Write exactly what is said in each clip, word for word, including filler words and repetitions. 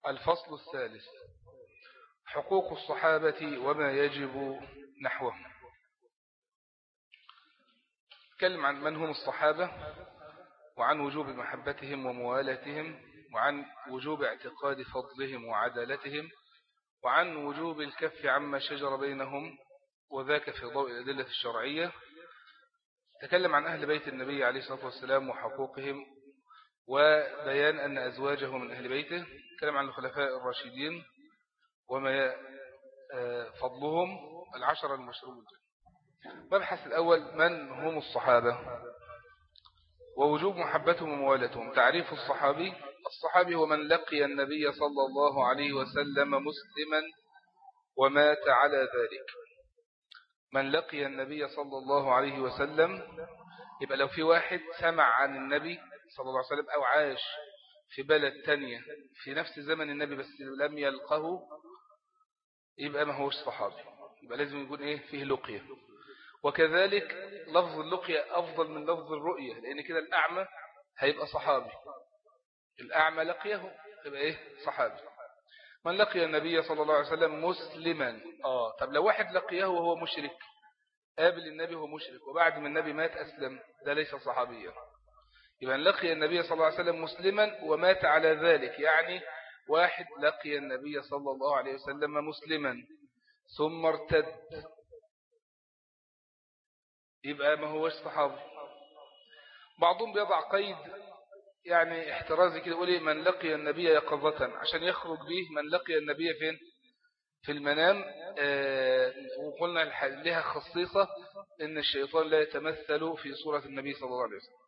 الفصل الثالث: حقوق الصحابة وما يجب نحوهم. تكلم عن من هم الصحابة، وعن وجوب محبتهم وموالاتهم، وعن وجوب اعتقاد فضلهم وعدالتهم، وعن وجوب الكف عما شجر بينهم، وذاك في ضوء الأدلة الشرعية. تكلم عن أهل بيت النبي عليه الصلاة والسلام وحقوقهم، وبيان أن أزواجه من أهل بيته. تكلم عن الخلفاء الراشدين وما فضلهم، العشرة المبشرون بالجنة. مبحث الأول: من هم الصحابة ووجوب محبتهم وموالاتهم. تعريف الصحابي: الصحابي هو من لقي النبي صلى الله عليه وسلم مسلما ومات على ذلك. من لقي النبي صلى الله عليه وسلم، يبقى لو في واحد سمع عن النبي صلى الله عليه وسلم أو عاش في بلد تانية في نفس زمن النبي بس لم يلقه، يبقى ما هوش صحابي، يبقى لازم يكون إيه فيه لقية. وكذلك لفظ اللقية أفضل من لفظ الرؤية، لأن كده الأعمى هيبقى صحابي، الأعمى لقيه يبقى إيه صحابي. من لقي النبي صلى الله عليه وسلم مسلما. آه طب لو واحد لقيه وهو مشرك، قابل النبي وهو مشرك وبعد ما النبي مات أسلم، ده ليس صحابيا. يبقى لقي النبي صلى الله عليه وسلم مسلما ومات على ذلك، يعني واحد لقي النبي صلى الله عليه وسلم مسلما ثم ارتد، يبقى ما هوش صحابي. بعضهم بيضع قيد يعني احترازي كده، يقول من لقي النبي يقظة، عشان يخرج به من لقي النبي فين في المنام. آه وقلنا لها خصيصة ان الشيطان لا يتمثل في صورة النبي صلى الله عليه وسلم.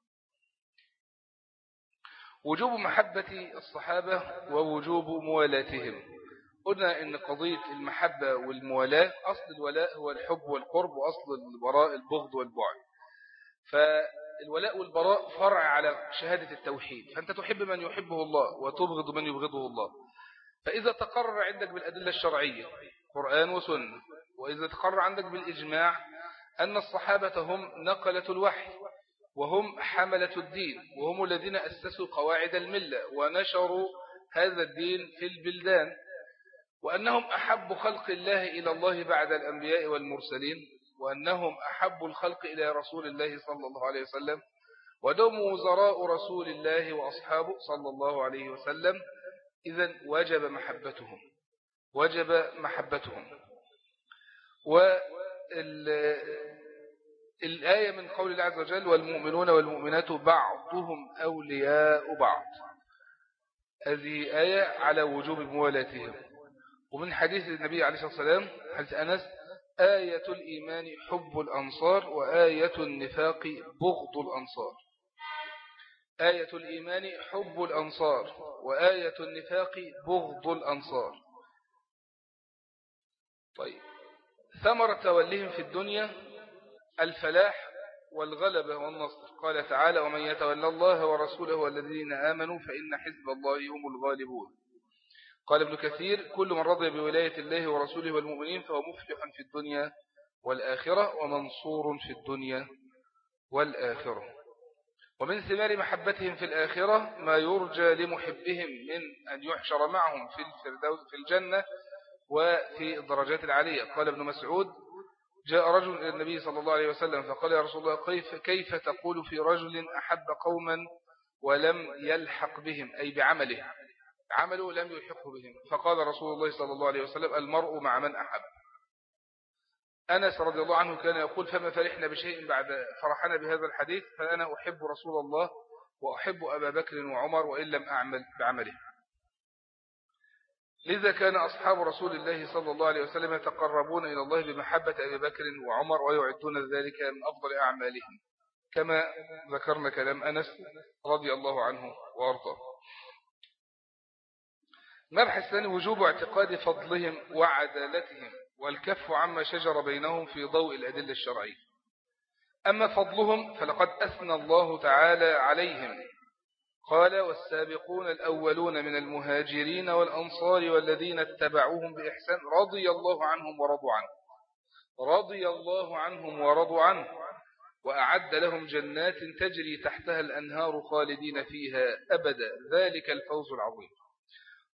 وجوب محبة الصحابة ووجوب موالاتهم. قلنا ان قضية المحبة والموالاة، اصل الولاء هو الحب والقرب، واصل البراء البغض والبعد. فالولاء والبراء فرع على شهادة التوحيد، فانت تحب من يحبه الله وتبغض من يبغضه الله. فإذا تقرر عندك بالأدلة الشرعية قرآن وسنة، وإذا تقرر عندك بالإجماع أن الصحابة هم نقلة الوحي وهم حملة الدين، وهم الذين أسسوا قواعد الملة ونشروا هذا الدين في البلدان، وأنهم أحب خلق الله إلى الله بعد الأنبياء والمرسلين، وأنهم أحب الخلق إلى رسول الله صلى الله عليه وسلم، ودهم وزراء رسول الله وأصحابه صلى الله عليه وسلم. إذن وجب محبتهم، وجب محبتهم. والآية من قول الله عز وجل: والمؤمنون والمؤمنات بعضهم أولياء بعض. هذه آية على وجوب موالاتهم. ومن حديث النبي عليه الصلاة والسلام حديث أنس: آية الإيمان حب الأنصار، وآية النفاق بغض الأنصار. آية الإيمان حب الأنصار، وآية النفاق بغض الأنصار. طيب، ثمرة توليهم في الدنيا الفلاح والغلبة والنصر. قال تعالى: ومن يتولى الله ورسوله والذين آمنوا فإن حزب الله هم الغالبون. قال ابن كثير: كل من رضي بولاية الله ورسوله والمؤمنين فهو مفلح في الدنيا والآخرة ومنصور في الدنيا والآخرة. ومن ثمار محبتهم في الآخرة ما يرجى لمحبهم من أن يحشر معهم في الفردوس في الجنة وفي الدرجات العالية. قال ابن مسعود: جاء رجل إلى النبي صلى الله عليه وسلم فقال: يا رسول الله، كيف, كيف تقول في رجل أحب قوما ولم يلحق بهم، أي بعمله، عمله لم يلحقه بهم. فقال رسول الله صلى الله عليه وسلم: المرء مع من أحب. أنس رضي الله عنه كان يقول: فما فرحنا بشيء بعد فرحنا بهذا الحديث، فأنا أحب رسول الله وأحب أبا بكر وعمر وإن لم أعمل بعمله. لذا كان أصحاب رسول الله صلى الله عليه وسلم يتقربون إلى الله بمحبة أبي بكر وعمر، ويعدون ذلك من أفضل أعمالهم، كما ذكرنا كلام أنس رضي الله عنه وأرضاه. مبحث الثاني: وجوب اعتقاد فضلهم وعدالتهم والكف عما شجر بينهم في ضوء الأدلة الشرعية. أما فضلهم فلقد أثنى الله تعالى عليهم، قال: والسابقون الأولون من المهاجرين والأنصار والذين اتبعوهم بإحسان رضي الله عنهم ورضوا عنه رضي الله عنهم ورضوا عنه وأعد لهم جنات تجري تحتها الأنهار خالدين فيها أبدا، ذلك الفوز العظيم.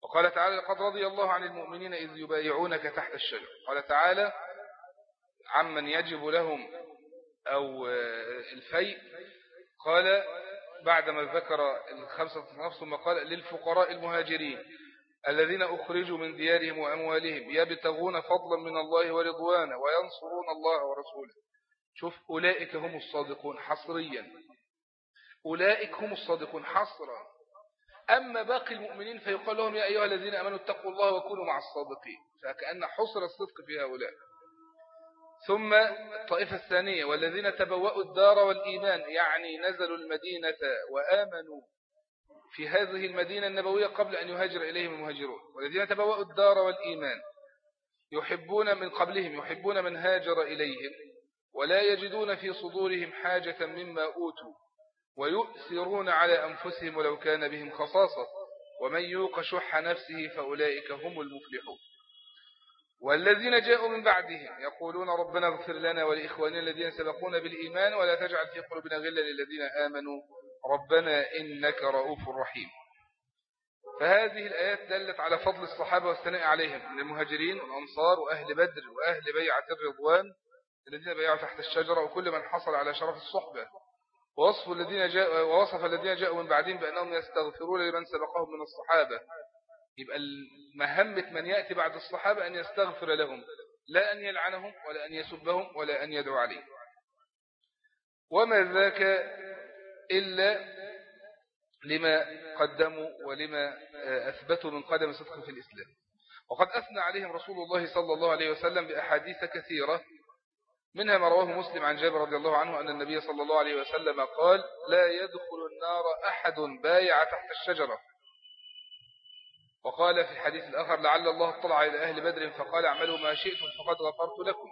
وقال تعالى لقد رضي الله عن المؤمنين إذ يبايعونك تحت الشجرة. قال تعالى عمن يجب لهم أو الفيء قال بعدما ذكر الخمسة نفس ثم قال للفقراء المهاجرين الذين أخرجوا من ديارهم وأموالهم يبتغون فضلا من الله ورضوانا وينصرون الله ورسوله. شوف أولئك هم الصادقون حصريا، أولئك هم الصادقون حصرا. أما باقي المؤمنين فيقال لهم يا أيها الذين أمنوا اتقوا الله وكونوا مع الصادقين، فكأن حصر الصدق في هؤلاء. ثم الطائفة الثانية والذين تبوأوا الدار والإيمان، يعني نزلوا المدينة وآمنوا في هذه المدينة النبوية قبل أن يهاجر إليهم المهاجرون. والذين تبوأوا الدار والإيمان يحبون من قبلهم يحبون من هاجر إليهم ولا يجدون في صدورهم حاجة مما أوتوا ويؤثرون على أنفسهم ولو كان بهم خصاصة ومن يوق شح نفسه فأولئك هم المفلحون. والذين جاءوا من بعدهم يقولون ربنا اغفر لنا ولإخواننا الذين سبقونا بالإيمان ولا تجعل في قلوبنا غلا للذين آمنوا ربنا إنك رؤوف رحيم. فهذه الآيات دلت على فضل الصحابة والثناء عليهم من المهاجرين والأنصار وأهل بدر وأهل بيعة الرضوان الذين بيعوا تحت الشجرة وكل من حصل على شرف الصحبة. ووصف الذين جاء ووصف الذين جاءوا من بعدهم بأنهم يستغفرون لمن سبقهم من الصحابة. يبقى مهمة من يأتي بعد الصحابة أن يستغفر لهم، لا أن يلعنهم ولا أن يسبهم ولا أن يدعو عليهم. وما ذاك إلا لما قدموا ولما أثبتوا من قدم صدق في الإسلام. وقد أثنى عليهم رسول الله صلى الله عليه وسلم بأحاديث كثيرة، منها ما رواه مسلم عن جابر رضي الله عنه أن النبي صلى الله عليه وسلم قال لا يدخل النار أحد بايع تحت الشجرة. وقال في الحديث الآخر لعل الله اطلع إلى أهل بدر فقال اعملوا ما شئتم فقد غفرت لكم.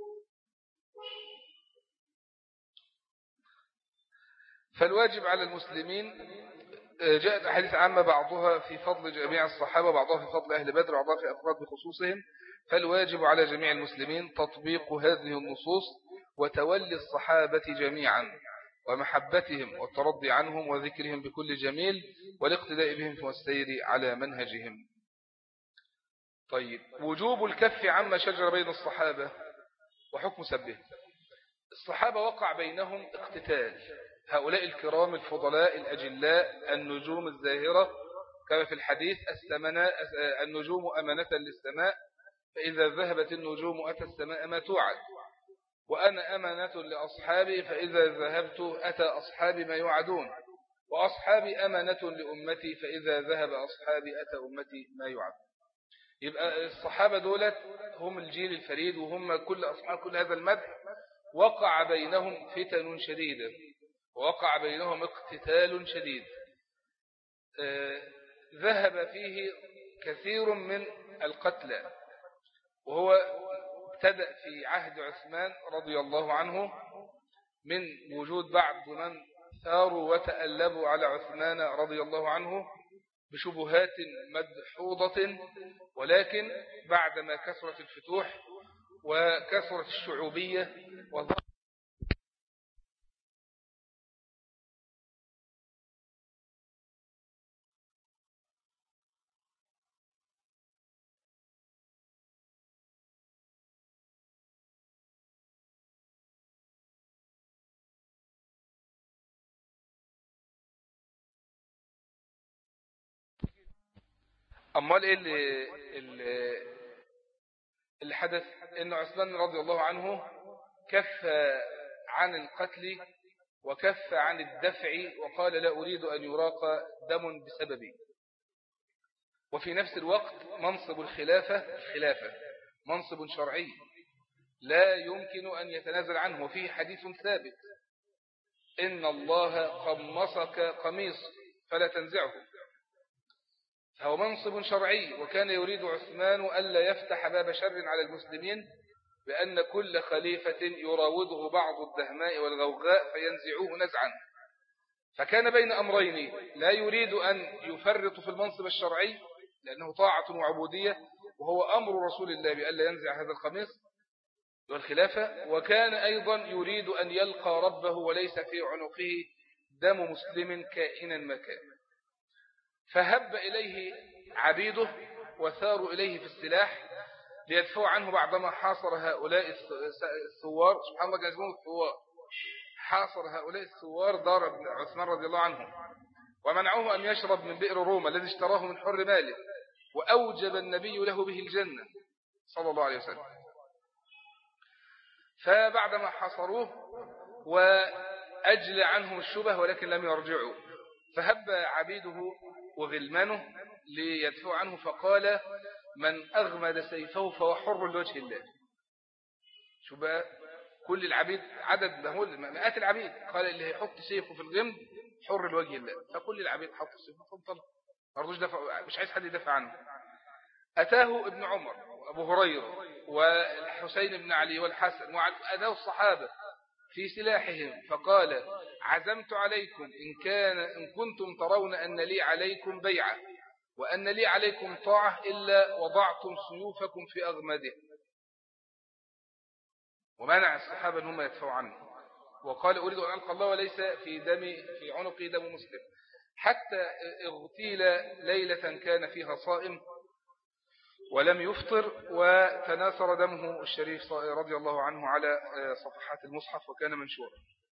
فالواجب على المسلمين، جاءت أحاديث عامة بعضها في فضل جميع الصحابة وبعضها في فضل أهل بدر وبعضها في أفراد بخصوصهم. فالواجب على جميع المسلمين تطبيق هذه النصوص وتولي الصحابة جميعا ومحبتهم والترضي عنهم وذكرهم بكل جميل والاقتداء بهم والسير على منهجهم. طيب، وجوب الكف عما شجر بين الصحابة وحكم سبه. الصحابة وقع بينهم اقتتال، هؤلاء الكرام الفضلاء الأجلاء النجوم الزاهرة كما في الحديث النجوم أمانة للسماء فإذا ذهبت النجوم أتى السماء ما توعد، وأنا أمانة لأصحابي فإذا ذهبت أتى أصحابي ما يوعدون، وأصحابي أمانة لأمتي فإذا ذهب أصحابي أتى أمتي ما يوعد. يبقى الصحابة دولت هم الجيل الفريد وهم كل أصحاب كل هذا المدح. وقع بينهم فتن شديدة ووقع بينهم اقتتال شديد آه ذهب فيه كثير من القتلى، وهو ابتدأ في عهد عثمان رضي الله عنه من وجود بعض من ثاروا وتألبوا على عثمان رضي الله عنه بشبهات مدحوضة، ولكن بعدما كثرت الفتوح وكثرت الشعوبية وظهر أمال إيه اللي, اللي, اللي حدث؟ إن عثمان رضي الله عنه كف عن القتل وكف عن الدفع وقال لا أريد أن يراق دم بسببي. وفي نفس الوقت منصب الخلافة الخلافة منصب شرعي لا يمكن أن يتنازل عنه، وفيه حديث ثابت إن الله قمصك قميص فلا تنزعه. هو منصب شرعي، وكان يريد عثمان ألا يفتح باب شر على المسلمين بأن كل خليفة يراوده بعض الدهماء والغوغاء فينزعوه نزعا. فكان بين أمرين، لا يريد أن يفرط في المنصب الشرعي لأنه طاعة وعبودية وهو أمر رسول الله بألا ينزع هذا القميص والخلافة، وكان أيضا يريد أن يلقى ربه وليس في عنقه دم مسلم كائنا ما كان. فهب إليه عبيده وثاروا إليه في السلاح ليدفعوا عنه بعدما حاصر هؤلاء الثوار. سبحان الله كان اسمهم الثوار. حاصر هؤلاء الثوار دار ابن عثمان رضي الله عنه ومنعوه أن يشرب من بئر روما الذي اشتراه من حر ماله، وأوجب النبي له به الجنة صلى الله عليه وسلم. فبعدما حاصروه وأجلى عنهم الشبه ولكن لم يرجعوا، فهب عبيده وغلمانه ليدفعوا عنه، فقال: من أغمد سيفه فهو حر لوجه الله. شو بقى؟ كل العبيد عدد مهول مئات العبيد، قال اللي هيحط سيفه في الغمد حر لوجه الله، فكل العبيد حطوا سيفه فانطلق، ما رضوش دفع، مش عايز حد يدافع عنه. أتاه ابن عمر وأبو هريرة والحسين بن علي والحسن وأتاه الصحابة في سلاحهم، فقال: عزمت عليكم إن كان إن كنتم ترون أن لي عليكم بيعة وأن لي عليكم طاعة إلا وضعتم سيوفكم في أغمده. ومنع الصحابة أن هم يدفعوا عنه، وقال: أريد أن ألقى الله وليس في دمي في عنقي دم مسلم. حتى اغتيل ليلة كان فيها صائم ولم يفطر، وتناثر دمه الشريف رضي الله عنه على صفحات المصحف وكان منشورا.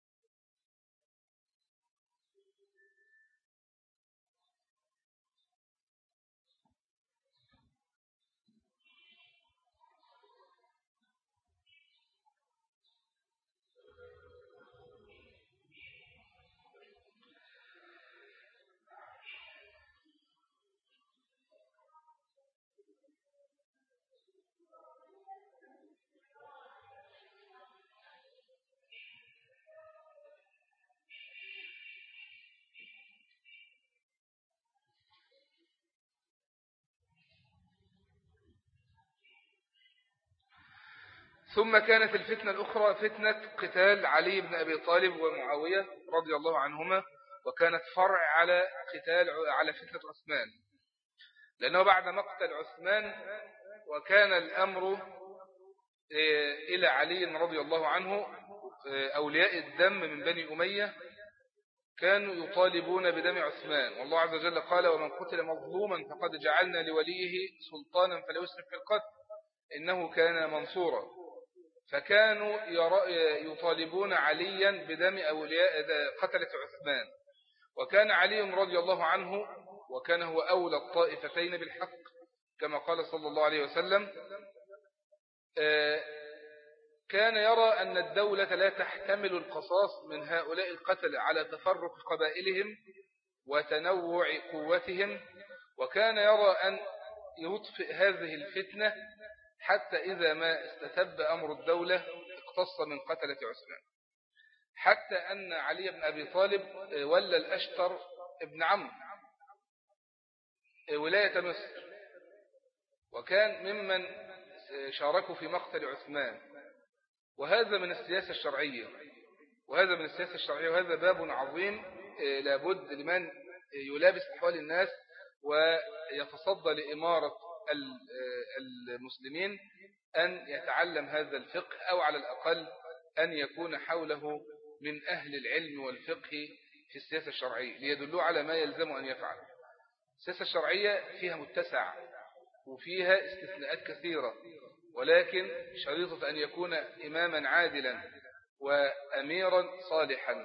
ثم كانت الفتنة الأخرى فتنة قتال علي بن أبي طالب ومعاوية رضي الله عنهما، وكانت فرع على قتال على فتنة عثمان، لأنه بعد مقتل عثمان وكان الأمر إلى علي رضي الله عنه، أولياء الدم من بني أمية كانوا يطالبون بدم عثمان، والله عز وجل قال: ومن قتل مظلوما فقد جعلنا لوليه سلطانا فلا يسرف في القتل إنه كان منصورا. فكانوا يطالبون عليا بدم أولياء قتلة عثمان، وكان علي رضي الله عنه وكان هو أولى الطائفتين بالحق كما قال صلى الله عليه وسلم. كان يرى أن الدولة لا تحتمل القصاص من هؤلاء القتلة على تفرق قبائلهم وتنوع قوتهم، وكان يرى أن يطفئ هذه الفتنة حتى إذا ما استتب أمر الدولة اقتص من قتلة عثمان، حتى أن علي بن أبي طالب ولى الأشتر ابن عمرو ولاية مصر، وكان ممن شاركوا في مقتل عثمان. وهذا من السياسة الشرعية وهذا من السياسة الشرعية وهذا باب عظيم لابد لمن يلابس أحوال الناس ويتصدى لإمارة المسلمين أن يتعلم هذا الفقه، أو على الأقل أن يكون حوله من أهل العلم والفقه في السياسة الشرعية ليدلوا على ما يلزم أن يفعل. السياسة الشرعية فيها متسع وفيها استثناءات كثيرة، ولكن شريطة أن يكون إماما عادلا وأميرا صالحا.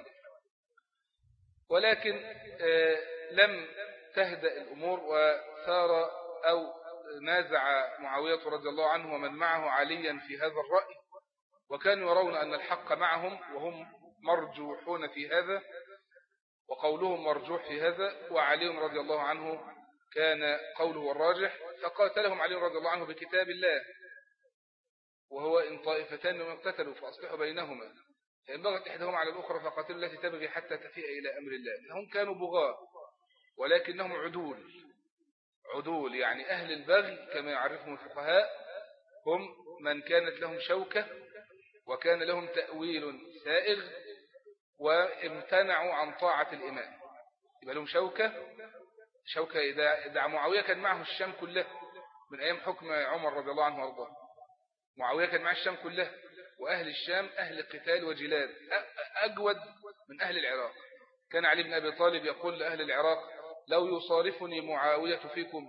ولكن لم تهدأ الأمور وثار أو نازع معاوية رضي الله عنه ومن معه عليا في هذا الرأي، وكانوا يرون أن الحق معهم وهم مرجوحون في هذا وقولهم مرجوح في هذا، وعلي رضي الله عنه كان قوله الراجح، فقاتلهم علي رضي الله عنه بكتاب الله، وهو إن طائفتان من اقتتلوا فأصلحوا بينهما فإن بغت إحداهما على الأخرى فقاتلوا التي تبغي حتى تفيء إلى أمر الله. هم كانوا بغاة ولكنهم عدول عدول يعني أهل البغي كما يعرفهم الفقهاء هم من كانت لهم شوكة وكان لهم تأويل سائغ وامتنعوا عن طاعة الإمام، يبقى لهم شوكة شوكة إذا, إذا معاوية كان معه الشام كله من أيام حكم عمر رضي الله عنه وارضاه. معاوية كان معه الشام كله، وأهل الشام أهل قتال وجلاد أجود من أهل العراق. كان علي بن أبي طالب يقول لأهل العراق: لو يصارفني معاوية فيكم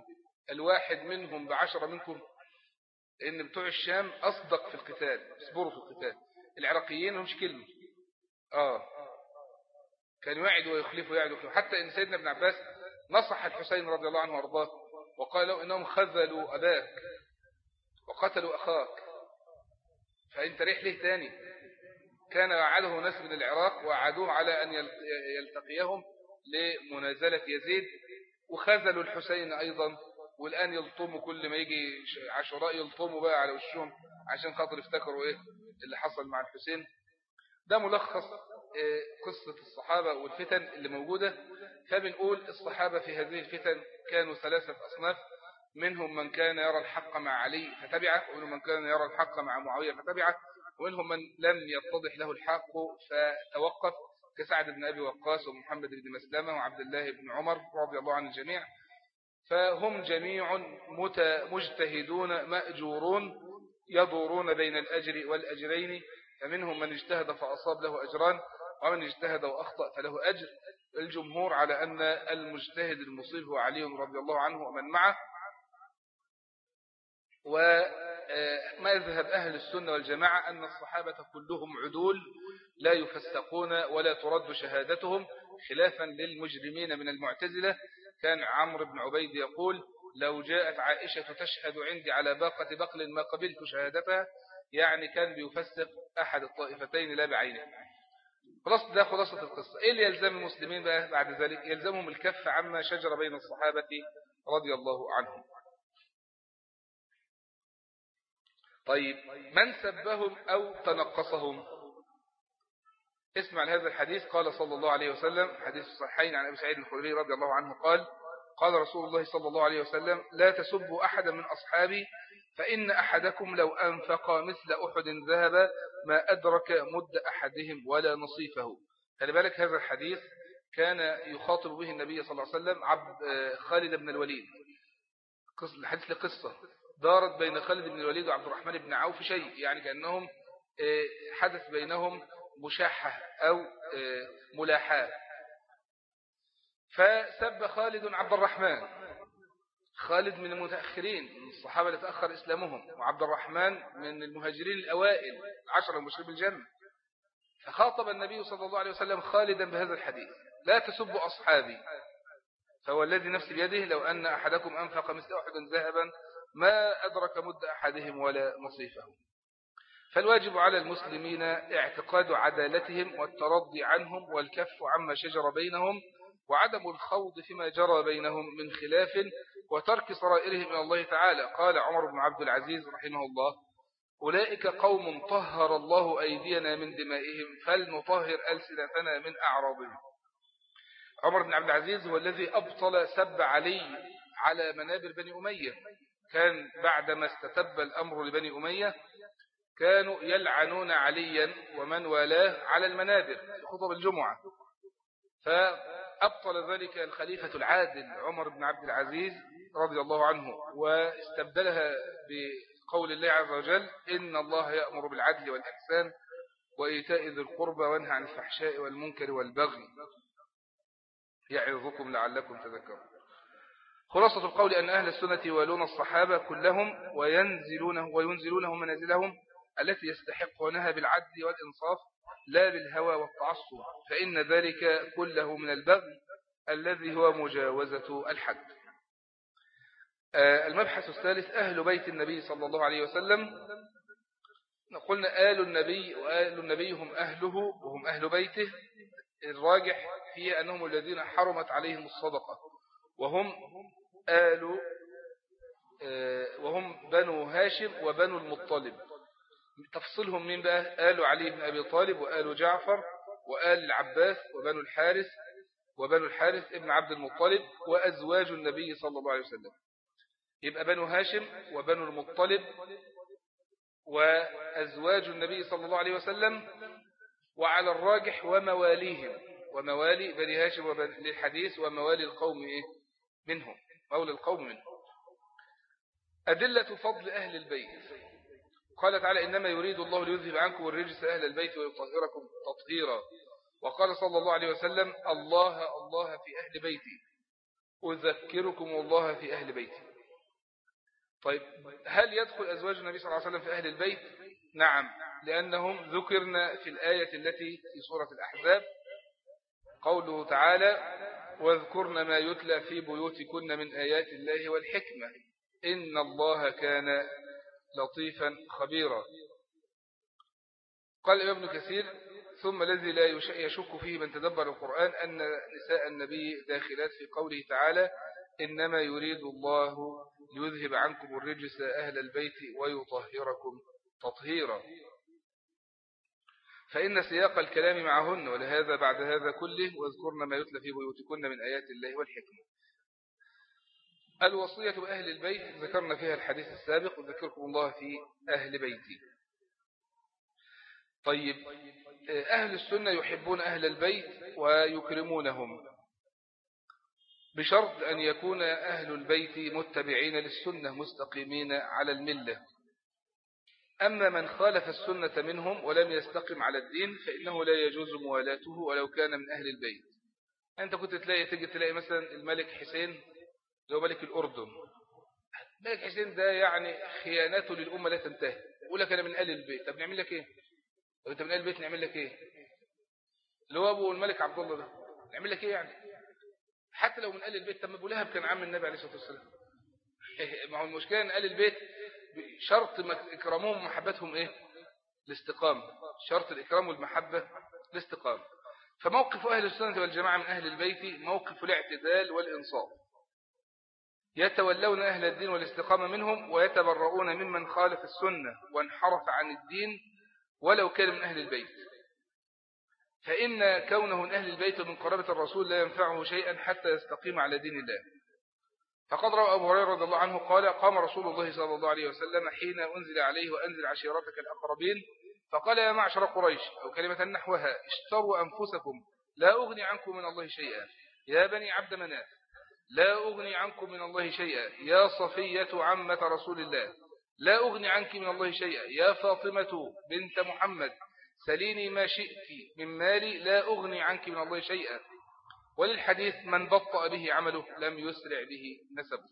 الواحد منهم بعشرة منكم، لأن بتوع الشام أصدق في القتال، اصبروا في القتال. العراقيين همش كلمة. آه كان يعد ويخلف ويعد ويخلف. حتى إن سيدنا ابن عباس نصح الحسين رضي الله عنه وارضاه وقال له إنهم خذلوا أباك وقتلوا أخاك، فأنت ريح ليه تاني؟ كان وعده ناس من العراق وعدوه على أن يلتقيهم لمنازلة يزيد، وخذلوا الحسين أيضا، والآن يلطموا كل ما يجي عاشوراء يلطموا بقى على وشهم عشان خاطر يفتكروا إيه اللي حصل مع الحسين. ده ملخص قصة الصحابة والفتن اللي موجودة. فبنقول الصحابة في هذه الفتن كانوا ثلاثة أصناف، منهم من كان يرى الحق مع علي فتبعه، ومنهم من كان يرى الحق مع معاوية فتبعه، ومنهم من لم يتضح له الحق فتوقف، كسعد بن أبي وقاص ومحمد بن مسلمة وعبد الله بن عمر رضي الله عن الجميع. فهم جميع مجتهدون مأجورون يدورون بين الأجر والأجرين، فمنهم من اجتهد فأصاب له أجران، ومن اجتهد وأخطأ فله أجر. الجمهور على أن المجتهد المصيب هو علي رضي الله عنه ومن معه. ومذهب أهل السنة والجماعة أن الصحابة كلهم عدول لا يفسقون ولا ترد شهادتهم، خلافا للمجرمين من المعتزلة. كان عمرو بن عبيد يقول: لو جاءت عائشة تشهد عندي على باقة بقل ما قبلت شهادتها، يعني كان بيفسق أحد الطائفتين لا بعينه. خلاص، ده خلاصة القصة. إيه اللي يلزم المسلمين بقى بعد ذلك؟ يلزمهم الكف عما شجر بين الصحابة رضي الله عنهم. طيب، من سبهم أو تنقصهم؟ اسمع لهذا الحديث. قال صلى الله عليه وسلم، حديث الصحيحين عن أبي سعيد الخدري رضي الله عنه قال: قال رسول الله صلى الله عليه وسلم: لا تسبوا أحدا من أصحابي، فإن أحدكم لو أنفق مثل أحد ذهب ما أدرك مد أحدهم ولا نصيفه. خلي بالك، هذا الحديث كان يخاطب به النبي صلى الله عليه وسلم عبد خالد بن الوليد. الحديث لقصة دارت بين خالد بن الوليد وعبد الرحمن بن عوف شيء، يعني كأنهم حدث بينهم مشاحة أو ملاحاة. فسب خالد عبد الرحمن. خالد من المتأخرين، من الصحابة اللي تأخر إسلامهم، وعبد الرحمن من المهاجرين الأوائل عشر المبشرين بالجنة. فخاطب النبي صلى الله عليه وسلم خالدا بهذا الحديث: لا تسبوا أصحابي، فهو الذي نفسي بيده لو أن أحدكم أنفق مثل أحد ذهبا ما أدرك مد أحدهم ولا نصيفه. فالواجب على المسلمين اعتقاد عدالتهم والترضي عنهم والكف عما شجر بينهم، وعدم الخوض فيما جرى بينهم من خلاف، وترك سرائرهم إلى الله تعالى. قال عمر بن عبد العزيز رحمه الله: أولئك قوم طهر الله أيدينا من دمائهم، فلنطهر ألسنتنا من أعراضهم. عمر بن عبد العزيز هو الذي أبطل سب علي على منابر بني أمية. كان بعدما استتب الأمر لبني أمية كانوا يلعنون عليا ومن والاه على المنابر في خطب الجمعة، فأبطل ذلك الخليفة العادل عمر بن عبد العزيز رضي الله عنه، واستبدلها بقول الله عز وجل: إن الله يأمر بالعدل والإحسان وإيتاء ذي القربى وينهى عن الفحشاء والمنكر والبغي يعظكم لعلكم تذكرون. خلاصة القول أن أهل السنة يوالون الصحابة كلهم وينزلونه وينزلونهم منازلهم التي يستحقونها بالعدل والإنصاف، لا بالهوى والتعصب، فإن ذلك كله من البغي الذي هو مجاوزة الحد. المبحث الثالث: أهل بيت النبي صلى الله عليه وسلم. قلنا آل النبي وآل النبي هم أهله وهم أهل بيته. الراجح هي أنهم الذين حرمت عليهم الصدقة، وهم آل وهم بنو هاشم وبنو المطلب. تفصلهم من بقى؟ آل علي بن أبي طالب وآل جعفر وآل العباس وبنو الحارث وبنو الحارث ابن عبد المطلب وأزواج النبي صلى الله عليه وسلم. يبقى بنو هاشم وبنو المطلب وأزواج النبي صلى الله عليه وسلم، وعلى الراجح ومواليهم، وموالي بني هاشم للحديث وموالي القوم إيه منهم، مولى القوم منهم. أدلة فضل أهل البيت. قال تعالى: إنما يريد الله ليذهب عنكم الرجس أهل البيت ويطهركم تطهيرا. وقال صلى الله عليه وسلم: الله الله في أهل بيتي أذكركم الله في أهل بيتي. طيب هل يدخل أزواج النبي صلى الله عليه وسلم في أهل البيت؟ نعم، لأنهم ذكرنا في الآية التي في سورة الأحزاب، قوله تعالى: واذكرن ما يتلى في بيوتكن من آيات الله والحكمة إن الله كان لطيفا خبيرا. قال الإمام ابن كثير: ثم الذي لا يشك فيه من تدبر القرآن أن نساء النبي داخلات في قوله تعالى: إنما يريد الله ليذهب عنكم الرجس أهل البيت ويطهركم تطهيرا، فإن سياق الكلام معهن، ولهذا بعد هذا كله واذكرن ما يتلى في بيوتكن من آيات الله والحكمة. الوصية بأهل البيت ذكرنا فيها الحديث السابق، وذكركم الله في أهل بيتي. طيب أهل السنة يحبون أهل البيت ويكرمونهم بشرط أن يكون أهل البيت متبعين للسنة مستقيمين على الملة. أما من خالف السنة منهم ولم يستقم على الدين فإنه لا يجوز موالاته ولو كان من أهل البيت. أنت كنت تلاقي تجي تلاقي مثلا الملك حسين هو ملك الأردن، الملك حسين ده يعني خيانته للأمة لا تنتهي، يقول لك أنا من أهل البيت. طب نعمل لك إيه؟ طب أنت من أهل البيت نعمل لك إيه؟ اللي هو أبو الملك عبد الله ده نعمل لك إيه يعني؟ حتى لو من أهل البيت. طب أبو لهب كان عم النبي عليه الصلاة والسلام. مع المشكلة أن أهل البيت شرط إكرامهم ومحبتهم إيه؟ الاستقامة. شرط الإكرام والمحبة الاستقامة. فموقف أهل السنة والجماعة من أهل البيت موقف الاعتدال والإنصاف، يتولون أهل الدين والاستقامة منهم ويتبرؤون ممن خالف السنة وانحرف عن الدين ولو كان من أهل البيت، فإن كونه من أهل البيت ومن قرابة الرسول لا ينفعه شيئا حتى يستقيم على دين الله. فقد روى أبو هريرة رضي الله عنه قال: قام رسول الله صلى الله عليه وسلم حين أنزل عليه وأنزل عشيرتك الأقربين فقال: يا معشر قريش، أو كلمة نحوها: اشتروا أنفسكم لا أغني عنكم من الله شيئا. يا بني عبد مناف لا أغني عنكم من الله شيئا. يا صفية عمة رسول الله لا أغني عنك من الله شيئا. يا فاطمة بنت محمد سليني ما شئت من مالي لا أغني عنك من الله شيئا. وللحديث: من بطأ به عمله لم يسرع به نسبه.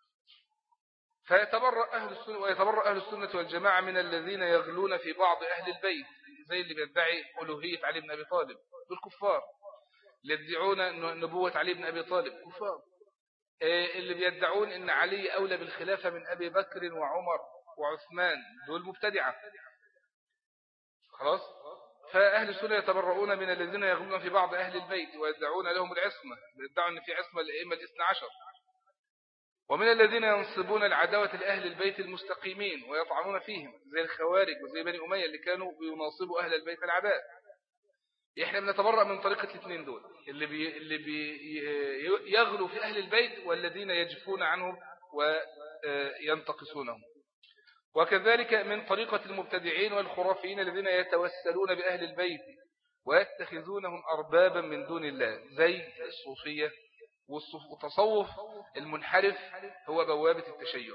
فيتبرأ أهل السنة ويتبرأ أهل السنة والجماعة من الذين يغلون في بعض أهل البيت، زي اللي بيدعي ألوهية علي بن أبي طالب، دول كفار. اللي يدعون نبوة علي بن أبي طالب كفار. اللي بيدعون أن علي أولى بالخلافة من أبي بكر وعمر وعثمان، دول مبتدعة. خلاص. فأهل السنة يتبرؤون من الذين يغلون في بعض أهل البيت ويدعون لهم العصمة، يدعون أن في عصمة للأئمة الاثنى عشر. ومن الذين ينصبون العداوة لأهل البيت المستقيمين ويطعنون فيهم، زي الخوارج وزي بني أمية اللي كانوا بيناصبوا أهل البيت العداء. إحنا بنتبرأ من طريقة الاثنين دول، اللي بي اللي بي يغلوا في أهل البيت والذين يجفون عنهم وينتقصونهم. وكذلك من طريقة المبتدعين والخرافيين الذين يتوسلون بأهل البيت ويتخذونهم أربابا من دون الله، زي الصوفية. والتصوف المنحرف هو بوابة التشيع.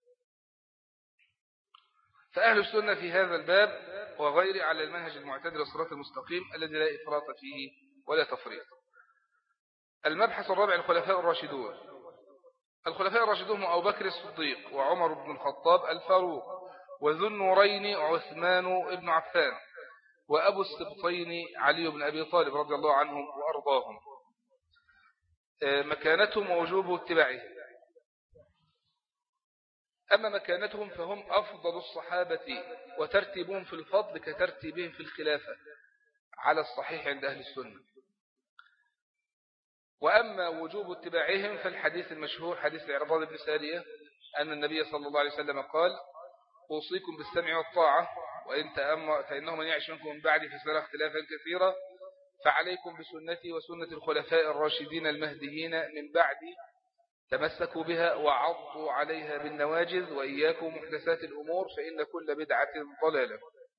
فأهل السنة في هذا الباب وغيره على المنهج المعتدل الصراط المستقيم الذي لا إفراط فيه ولا تفريط. المبحث الرابع: الخلفاء الراشدون. الخلفاء الراشدون هم أبو بكر الصديق وعمر بن الخطاب الفاروق وذو النورين عثمان بن عفان وأبو السبطين علي بن أبي طالب رضي الله عنهم وأرضاهم. مكانتهم ووجوب اتباعهم. أما مكانتهم فهم أفضل الصحابة وترتيبهم في الفضل كترتيبهم في الخلافة على الصحيح عند أهل السنة. وأما وجوب اتباعهم فالحديث المشهور حديث العرباض بن سارية أن النبي صلى الله عليه وسلم قال: أوصيكم بالسمع والطاعة وإن تأمر فإنه من يعش منكم من بعد فسيرى اختلافا كثيرا فعليكم بسنتي وسنة الخلفاء الراشدين المهديين من بعدي تمسكوا بها وعضوا عليها بالنواجذ وإياكم محدثات الأمور فإن كل بدعة ضلالة.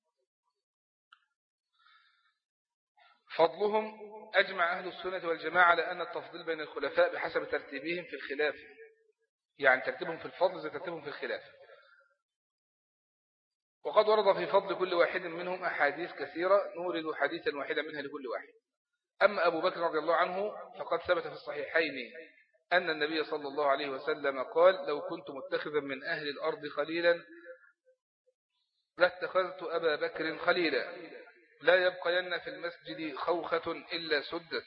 فضلهم: أجمع أهل السنة والجماعة على أن التفضيل بين الخلفاء بحسب ترتيبهم في الخلافة، يعني ترتيبهم في الفضل زي ترتيبهم في الخلافة. وقد ورد في فضل كل واحد منهم أحاديث كثيرة، نورد حديثا واحدا منها لكل واحد. أما أبو بكر رضي الله عنه فقد ثبت في الصحيحين أن النبي صلى الله عليه وسلم قال لو كنت متخذا من أهل الأرض خليلا لاتخذت أبا بكر خليلا لا يبقين في المسجد خوخة إلا سدت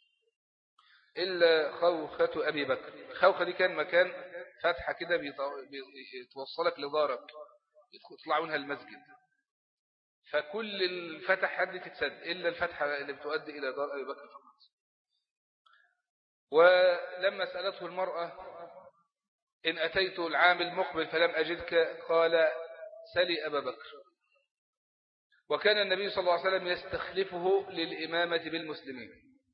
إلا خوخة أبي بكر. خوخة دي كان مكان فتحة كده بيتوصلك لدارك يطلع منها المسجد، فكل الفتح هذه تتسد إلا الفتحة اللي بتؤدي إلى دار أبي بكر فقط. ولما سألته المرأة إن أتيت العام المقبل فلم أجدك قال سلي أبا بكر. وكان النبي صلى الله عليه وسلم يستخلفه للإمامة بالمسلمين.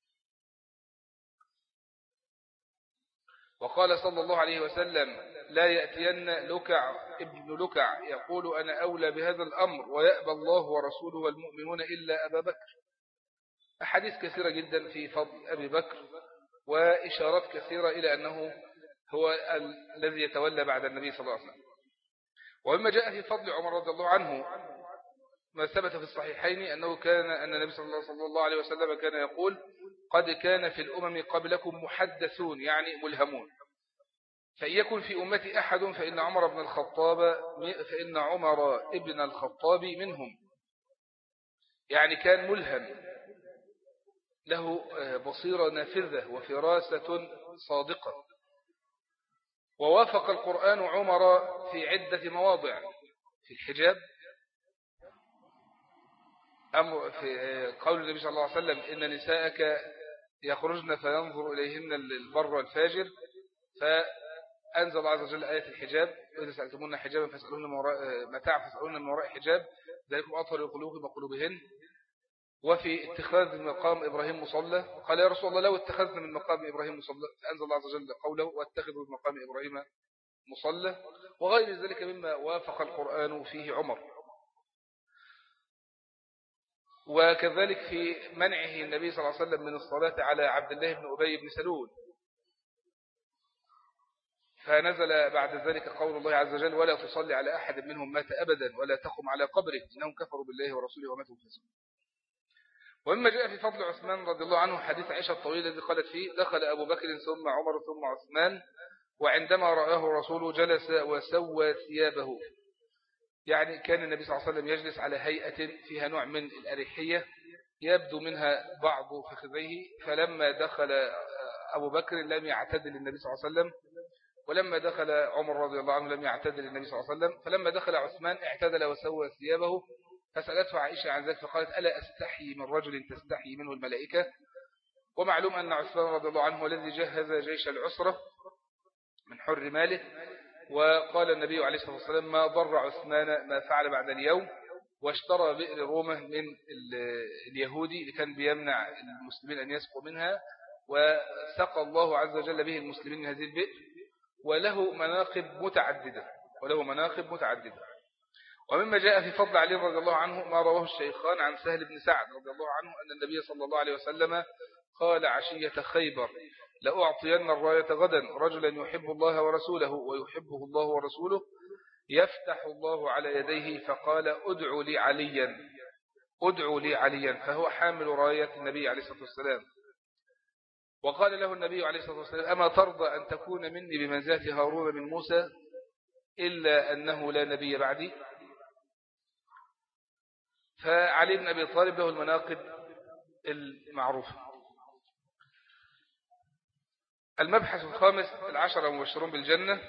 وقال صلى الله عليه وسلم لا يأتين لكع ابن لكع يقول أنا أولى بهذا الأمر ويأبى الله ورسوله والمؤمنون إلا أبا بكر. أحاديث كثيرة جدا في فضل أبي بكر وإشارات كثيرة إلى أنه هو الذي يتولى بعد النبي صلى الله عليه وسلم. ومما جاء في فضل عمر رضي الله عنه ما ثبت في الصحيحين أنه كان أن النبي صلى الله عليه وسلم كان يقول قد كان في الأمم قبلكم محدثون يعني ملهمون، فإن يكن في أمتي أحد فإن عمر بن الخطاب فإن عمر ابن الخطاب منهم. يعني كان ملهم له بصيرة نافذة وفراسة صادقة. ووافق القرآن عمر في عدة مواضع في الحجاب، أمر في قول النبي صلى الله عليه وسلم إن نساءك يخرجن فينظر إليهن البر والفاجر، فأنزل الله عز وجل آية الحجاب وإذا سألتمون حجابا فاسألون متاع فاسألون من وراء حجاب ذلكم أطهر لقلوبكم وقلوبهن. وفي اتخاذ مقام إبراهيم مصلى قال يا رسول الله لو اتخذنا من مقام إبراهيم مصلى، فأنزل الله عز وجل قوله واتخذوا من مقام إبراهيم مصلى، وغير ذلك مما وافق القرآن فيه عمر. وكذلك في منعه النبي صلى الله عليه وسلم من الصلاة على عبد الله بن أبي بن سلول، فنزل بعد ذلك قول الله عز وجل ولا تصلي على أحد منهم مات أبدا ولا تقم على قبره إنهم كفروا بالله ورسوله وماتوا فاسقين. ومما جاء في فضل عثمان رضي الله عنه حديث عائشة الطويل الذي قالت فيه دخل أبو بكر ثم عمر ثم عثمان وعندما رآه الرسول جلس وسوى ثيابه. يعني كان النبي صلى الله عليه وسلم يجلس على هيئة فيها نوع من الأريحية يبدو منها بعض فخذيه، فلما دخل أبو بكر لم يعتدل النبي صلى الله عليه وسلم، ولما دخل عمر رضي الله عنه لم يعتدل النبي صلى الله عليه وسلم، فلما دخل عثمان اعتدل وسوى ثيابه. فسألته عائشة عن ذلك فقالت ألا أستحي من رجل تستحي منه الملائكة. ومعلوم أن عثمان رضي الله عنه هو الذي جهز جيش العسرة من حر ماله، وقال النبي عليه الصلاة والسلام ما ضر عثمان ما فعل بعد اليوم، واشترى بئر رومة من اليهودي اللي كان بيمنع المسلمين أن يسقوا منها، وسقى الله عز وجل به المسلمين من هذه البئر، وله مناقب متعددة وله مناقب متعددة. ومما جاء في فضل علي رضي الله عنه ما رواه الشيخان عن سهل بن سعد رضي الله عنه أن النبي صلى الله عليه وسلم قال عشية خيبر لأعطين الراية غدا رجلا يحب الله ورسوله ويحبه الله ورسوله يفتح الله على يديه فقال ادعوا لي عليا ادعوا لي عليا فهو حامل راية النبي عليه الصلاة والسلام. وقال له النبي عليه الصلاة والسلام أما ترضى أن تكون مني بمنزلة هارون من موسى إلا أنه لا نبي بعدي. فعلي بن أبي طالب له المناقب المعروفة. المبحث الخامس العشرة المبشرون بالجنة.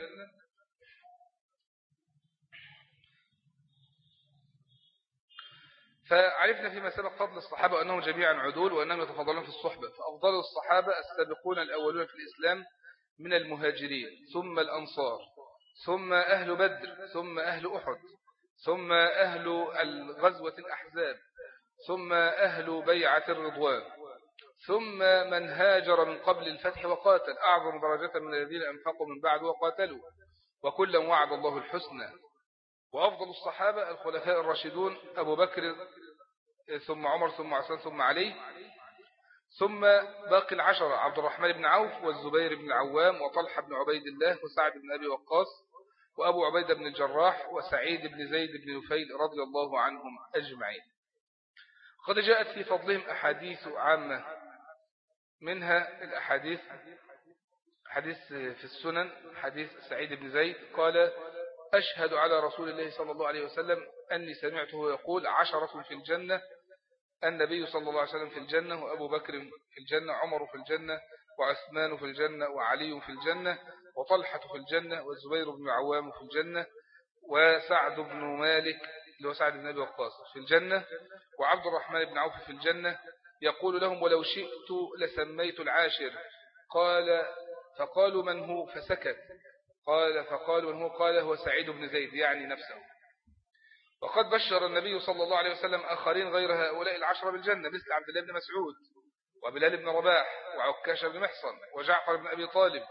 فعرفنا فيما سبق فضل الصحابة أنهم جميعا عدول وأنهم يتفضلون في الصحبة، فأفضل الصحابة السابقون الأولون في الإسلام من المهاجرين ثم الأنصار ثم أهل بدر ثم أهل أحد ثم أهل الغزوة الأحزاب ثم أهل بيعة الرضوان ثم من هاجر من قبل الفتح وقاتل أعظم درجة من الذين أنفقوا من بعد وقاتلوا وكلا وعد الله الحسنى. وأفضل الصحابة الخلفاء الراشدون أبو بكر ثم عمر ثم عثمان ثم علي ثم باقي العشرة عبد الرحمن بن عوف والزبير بن العوام وطلحة بن عبيد الله وسعد بن أبي وقاص وأبو عبيدة بن الجراح وسعيد بن زيد بن نفيل رضي الله عنهم أجمعين. قد جاءت في فضلهم أحاديث عامة، منها الأحاديث حديث في السنن حديث سعيد بن زيد قال أشهد على رسول الله صلى الله عليه وسلم أني سمعته يقول عشرة في الجنة، النبي صلى الله عليه وسلم في الجنة، وأبو بكر في الجنة، عمر في الجنة، وعثمان في الجنة، وعلي في الجنة، وطلحة في الجنة، والزبير بن عوام في الجنة، وسعد بن مالك اللي هو سعد بن أبي وقاص في الجنة، وعبد الرحمن بن عوف في الجنة. يقول لهم ولو شئت لسميت العاشر. قال فقالوا من هو؟ فسكت. قال فقالوا من هو؟ قال هو سعيد بن زيد يعني نفسه. وقد بشر النبي صلى الله عليه وسلم آخرين غير هؤلاء العشرة بالجنة مثل عبد الله بن مسعود وبلال بن رباح وعكاشة بن محصن وجعفر بن أبي طالب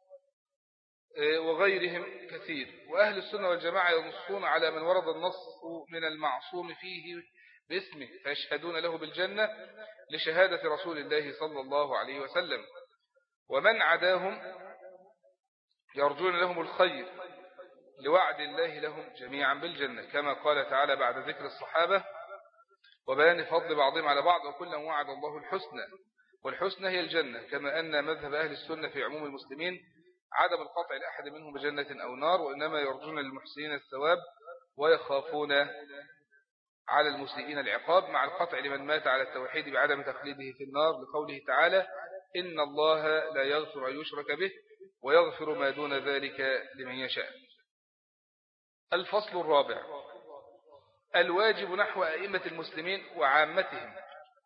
وغيرهم كثير. وأهل السنة والجماعة ينصون على من ورد النص من المعصوم فيه باسمه فيشهدون له بالجنة لشهادة رسول الله صلى الله عليه وسلم، ومن عداهم يرجون لهم الخير لوعد الله لهم جميعا بالجنة، كما قال تعالى بعد ذكر الصحابة وبيان فضل بعضهم على بعض وكلا وعد الله الحسنى، والحسنى هي الجنة، كما أن مذهب أهل السنة في عموم المسلمين عدم القطع لأحد منهم بجنة أو نار، وإنما يرجون للمحسنين الثواب ويخافون على المسيئين العقاب، مع القطع لمن مات على التوحيد بعدم تخليده في النار لقوله تعالى إن الله لا يغفر أن يشرك به ويغفر ما دون ذلك لمن يشاء. الفصل الرابع الواجب نحو أئمة المسلمين وعامتهم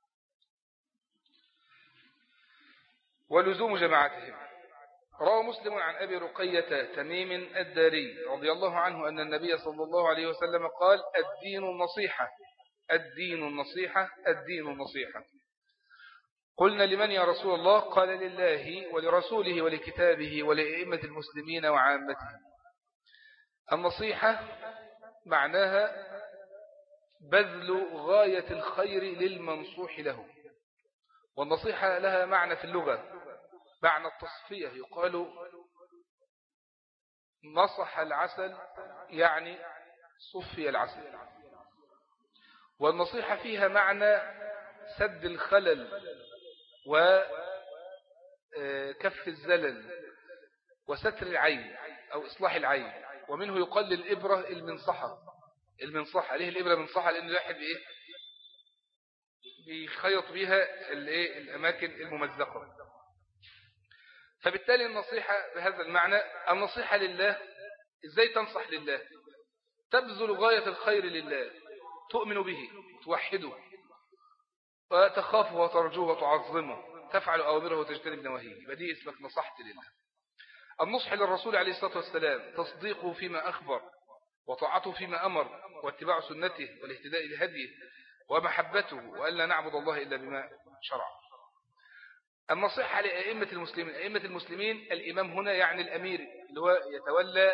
ولزوم جماعتهم. روى مسلم عن أبي رقية تميم الداري رضي الله عنه أن النبي صلى الله عليه وسلم قال الدين النصيحة الدين النصيحة الدين النصيحة. قلنا لمن يا رسول الله؟ قال لله ولرسوله ولكتابه ولأئمة المسلمين وعامتهم. النصيحة معناها بذل غاية الخير للمنصوح له، والنصيحة لها معنى في اللغة معنى التصفية، يقال نصح العسل يعني صفي العسل. والنصيحة فيها معنى سد الخلل وكف الزلل وستر العين أو إصلاح العين، ومنه يقال للإبرة المنصحة. المنصحة ليه الإبرة منصحة؟ لأن الواحد إيه بيخيط بيها الأماكن الممزقة. فبالتالي النصيحة بهذا المعنى النصيحة لله. إزاي تنصح لله؟ تبذل غاية الخير لله، تؤمن به وتوحده وتخافه وترجوه وتعظمه، تفعل أوامره وتجتنب نواهيه، بدي اسمك نصحت لله. النصح للرسول عليه الصلاة والسلام تصديقه فيما أخبر وطاعته فيما أمر واتباع سنته والاهتداء لهديه ومحبته وألا نعبد الله إلا بما شرع. النصيحة لأئمة المسلمين. أئمة المسلمين الإمام هنا يعني الأمير اللي هو يتولى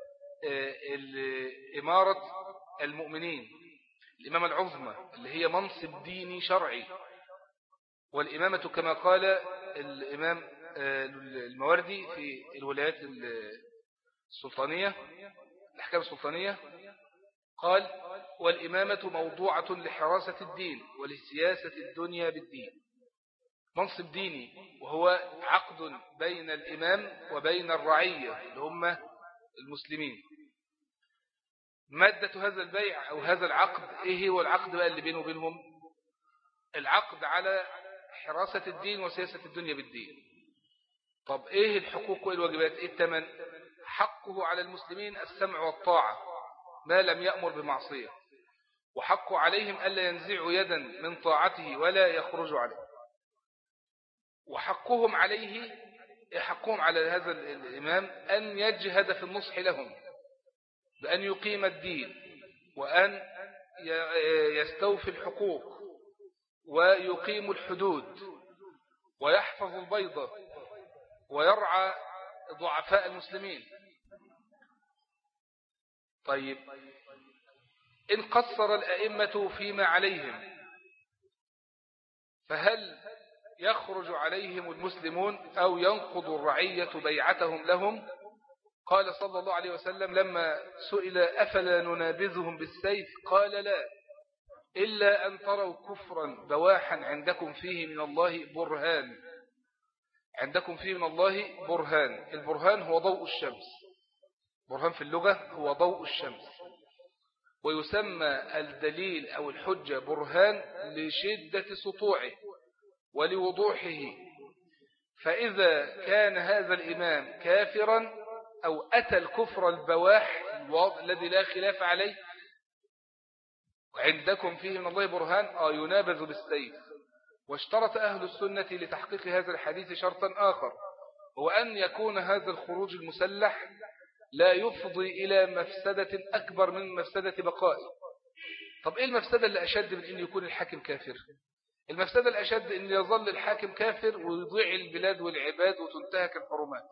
إمارة المؤمنين، الإمامة العظمى اللي هي منصب ديني شرعي. والإمامة كما قال الإمام الموردي في الولايات السلطانية الأحكام السلطانية قال والإمامة موضوعة لحراسة الدين ولسياسة الدنيا بالدين. منصب ديني وهو عقد بين الإمام وبين الرعية اللي هم المسلمين. مادة هذا البيع أو هذا العقد إيه هو العقد بقى اللي بينه وبينهم؟ العقد على حراسة الدين وسياسة الدنيا بالدين. طب إيه الحقوق والواجبات؟ إيه الثمن؟ حقه على المسلمين السمع والطاعة ما لم يأمر بمعصية، وحقه عليهم ألا ينزعوا يدا من طاعته ولا يخرجوا عليه، وحقهم عليه حقهم على هذا الإمام أن يجهد في النصح لهم بأن يقيم الدين وأن يستوفي الحقوق ويقيم الحدود ويحفظ البيضة ويرعى ضعفاء المسلمين. طيب إن قصر الأئمة فيما عليهم فهل يخرج عليهم المسلمون أو ينقض الرعية بيعتهم لهم؟ قال صلى الله عليه وسلم لما سئل أفلا ننابذهم بالسيف قال لا إلا أن تروا كفرا بواحا عندكم فيه من الله برهان. عندكم فيه من الله برهان. البرهان هو ضوء الشمس. برهان في اللغة هو ضوء الشمس، ويسمى الدليل أو الحجة برهان لشدة سطوعه ولوضوحه. فإذا كان هذا الإمام كافرا أو أتى الكفر البواح الذي لا خلاف عليه وعندكم فيه من الله برهان آه ينابذ بالسيف. واشترط أهل السنة لتحقيق هذا الحديث شرطا آخر، هو أن يكون هذا الخروج المسلح لا يفضي إلى مفسدة أكبر من مفسدة بقائه. طب إيه المفسدة اللي أشد من أن يكون الحاكم كافر؟ المفسدة الأشد أن يظل الحاكم كافر ويضيع البلاد والعباد وتنتهك الحرمات.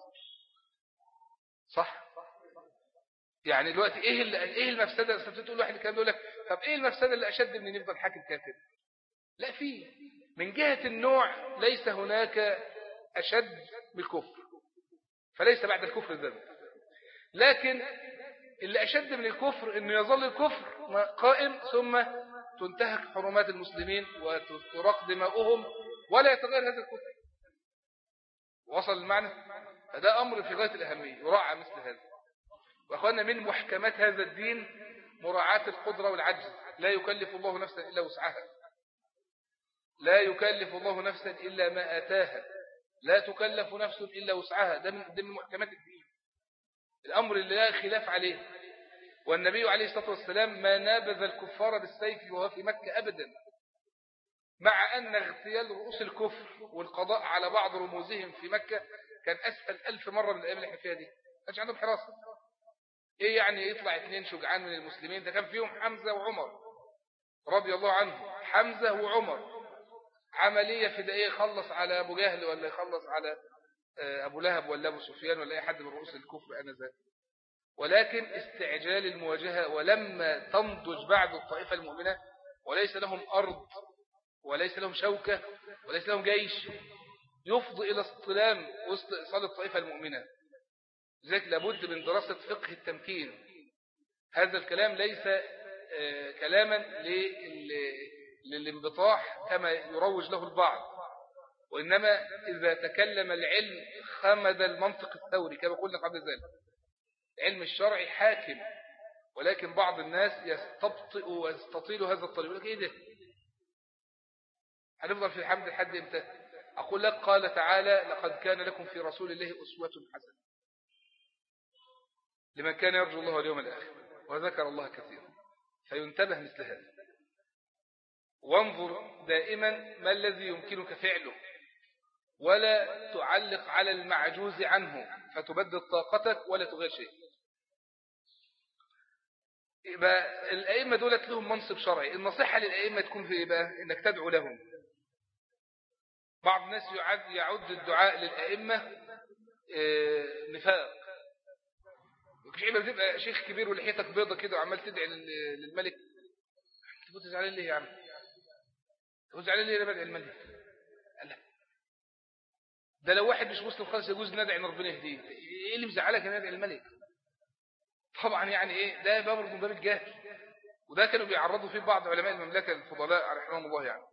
صح؟ يعني دلوقتي إيه, إيه المفسدة؟ تقول واحد كان يقول لك طب إيه المفسدة اللي أشد من أن يفضل حاكم كافر؟ لا، فيه من جهة النوع ليس هناك أشد بالكفر، فليس بعد الكفر ذنب. لكن اللي أشد من الكفر أنه يظل الكفر قائم ثم تنتهك حرمات المسلمين وتراق دماؤهم ولا يتغير هذا الكفر. وصل المعنى؟ هذا أمر في غاية الأهمية يراعى مثل هذا. وأخوانا من محكمات هذا الدين مراعاة القدرة والعجز. لا يكلف الله نفسا إلا وسعها، لا يكلف الله نفسا إلا ما آتاها، لا تكلف نفس إلا وسعها. ده من, ده من محكمات الدين، الأمر اللي لا خلاف عليه. والنبي عليه الصلاة والسلام ما نابذ الكفار بالسيف وهو في مكة أبدا، مع أن اغتيال رؤوس الكفر والقضاء على بعض رموزهم في مكة كان أسهل ألف مرة من الأيام اللي احنا فيها دي. كانش عندهم حراسة. إيه يعني يطلع اثنين شجعان من المسلمين؟ ده كان فيهم حمزة وعمر رضي الله عنه. حمزة وعمر عملية فدائية، يخلص على أبو جهل ولا يخلص على أبو لهب ولا أبو سفيان ولا أي حد من رؤوس الكفر آنذاك. ولكن استعجال المواجهة، ولما تنضج بعد الطائفة المؤمنة وليس لهم أرض وليس لهم شوكة وليس لهم جيش، يفضي إلى استلام واستئصال الطائفة المؤمنة. لذلك لابد من دراسة فقه التمكين. هذا الكلام ليس كلاما للانبطاح كما يروج له البعض، وإنما إذا تكلم العلم خمد المنطق الثوري كما قلنا قبل ذلك. علم الشرع حاكم، ولكن بعض الناس يستبطئ ويستطيل هذا الطريق. يقول لك إيه ده؟ هنفضل في الحمد لحد إمتى؟ أقول لك قال تعالى لقد كان لكم في رسول الله أسوة حسنة لمن كان يرجو الله واليوم الآخر وذكر الله كثيرا. فينتبه مثل هذا، وانظر دائما ما الذي يمكنك فعله، ولا تعلق على المعجوز عنه فتبدد طاقتك ولا تغير شيء. يبقى الأئمة دولت لهم منصب شرعي. النصيحة للأئمة تكون في إيه بقى؟ إنك تدعو لهم. بعض الناس يعد, يعد الدعاء للأئمة اه نفاق. مش عيبة بتبقى شيخ كبير ولحيتك بيضة كده وعمال تدعي للملك. تبقى تزعلين ليه يا عم؟ تبقى تزعلين ليه بدعي الملك؟ لا، ده لو واحد مش مسلم خالص يجوز ندعي ان ربنا يهديه. ايه اللي مزعلك ان ندعي الملك؟ طبعا يعني ايه ده؟ باب من باب الجهل. وده كانوا بيعرضوا فيه بعض علماء المملكة الفضلاء رحمهم الله. يعني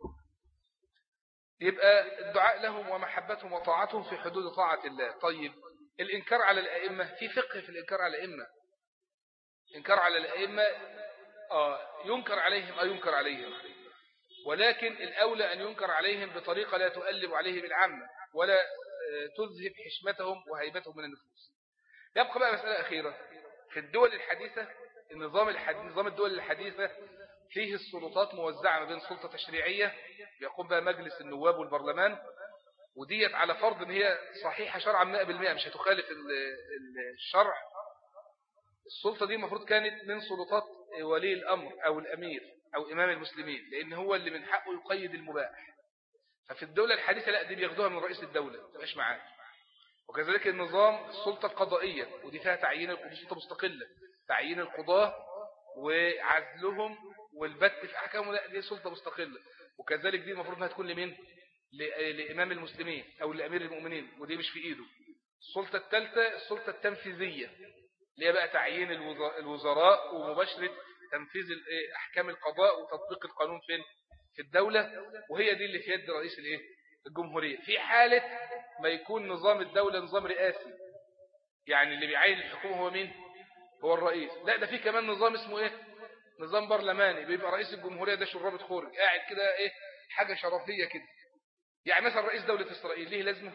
يبقى الدعاء لهم ومحبتهم وطاعتهم في حدود طاعة الله. طيب الإنكار على الأئمة، في فقه في الإنكار على الأئمة. إنكار على الأئمة آه ينكر عليهم أو ينكر عليهم، ولكن الأولى أن ينكر عليهم بطريقة لا تؤلب عليهم العامة ولا تذهب حشمتهم وهيبتهم من النفوس. يبقى بقى مسألة أخيرة. في الدول الحديثة، النظام الحديث نظام الدول الحديثة فيه السلطات موزعة ما بين سلطة تشريعية يقوم بها مجلس النواب والبرلمان، وديت على فرض ان هي صحيحة شرعا مئة بالمئة مش هتخالف الشرع. السلطة دي المفروض كانت من سلطات ولي الأمر أو الأمير أو إمام المسلمين، لأن هو اللي من حقه يقيد المباح. ففي الدولة الحديثة لا، دي بياخدوها من رئيس الدولة ما تبقاش معاه. وكذلك النظام السلطة القضائية، ودي فيها تعيين القضاة، سلطة مستقلة، تعيين القضاة وعزلهم والبت في أحكامهم، لا دي سلطة مستقلة. وكذلك دي المفروض انها تكون لمين؟ لإمام المسلمين أو لأمير المؤمنين، ودي مش في إيده. السلطة الثالثة السلطة التنفيذية، اللي هي بقى تعيين الوزراء ومباشرة تنفيذ أحكام القضاء وتطبيق القانون فين؟ في الدولة. وهي دي اللي في يد رئيس الإيه؟ الجمهورية في حالة ما يكون نظام الدولة نظام رئاسي، يعني اللي بيعين الحكومة هو مين؟ هو الرئيس. لا ده في كمان نظام اسمه ايه؟ نظام برلماني، بيبقى رئيس الجمهورية ده شرابة خورج قاعد كده ايه، حاجة شرفية كده. يعني مثلا رئيس دولة إسرائيل ليه لازمة؟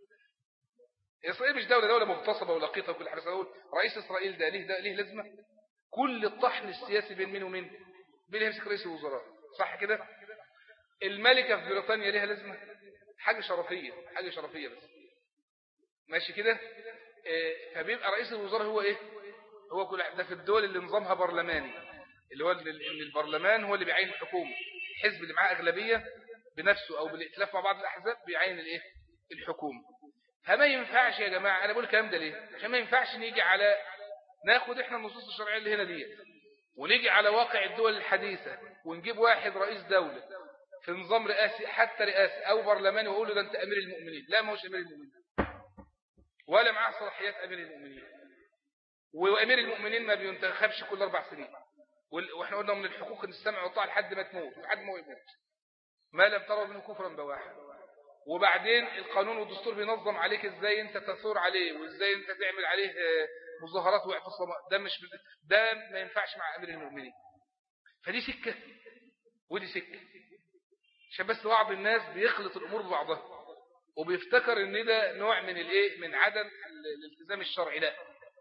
إسرائيل مش دولة دولة مغتصبة ولقيطة وكل حاجة. أقول رئيس إسرائيل ده ليه ده ليه لازمة؟ كل الطحن السياسي بين مين ومين؟ بين يمسك رئيس الوزراء، صح كده؟ الملكة في بريطانيا ليها لازمة؟ حاجة شرفية، حاجة شرفية بس، ماشي كده. إيه، فبيبقى رئيس الوزراء هو ايه؟ هو كل ده في الدول اللي نظامها برلماني، اللي هو ان البرلمان هو اللي بيعين الحكومة، الحزب اللي معاه أغلبية بنفسه او بالائتلاف مع بعض الأحزاب بيعين الايه؟ الحكومة. فما ينفعش يا جماعة، انا بقول الكلام ده ليه؟ عشان ما ينفعش نيجي على ناخد احنا النصوص الشرعية اللي هنا دي ونيجي على واقع الدول الحديثة ونجيب واحد رئيس دولة في نظام رئاسي حتى رئاسي او برلماني ويقول له ده انت امير المؤمنين. لا، ما هوش امير المؤمنين ولا معاه صلاحيات امير المؤمنين، وامير المؤمنين ما بينتخبش كل اربع سنين، واحنا قلنا من الحقوق ان السمع والطاعه لحد ما تموت، لحد ما يموت ما لم تروا منه كفرا بواحد. وبعدين القانون والدستور بينظم عليك ازاي انت تثور عليه وازاي انت تعمل عليه مظاهرات واعتصامات. ده مش ده ما ينفعش مع امير المؤمنين. فدي سكه ودي سكه، عشان بس بعض الناس بيخلط الامور ببعضها وبيفتكر ان ده نوع من الايه، من عدم الالتزام الشرعي. لا،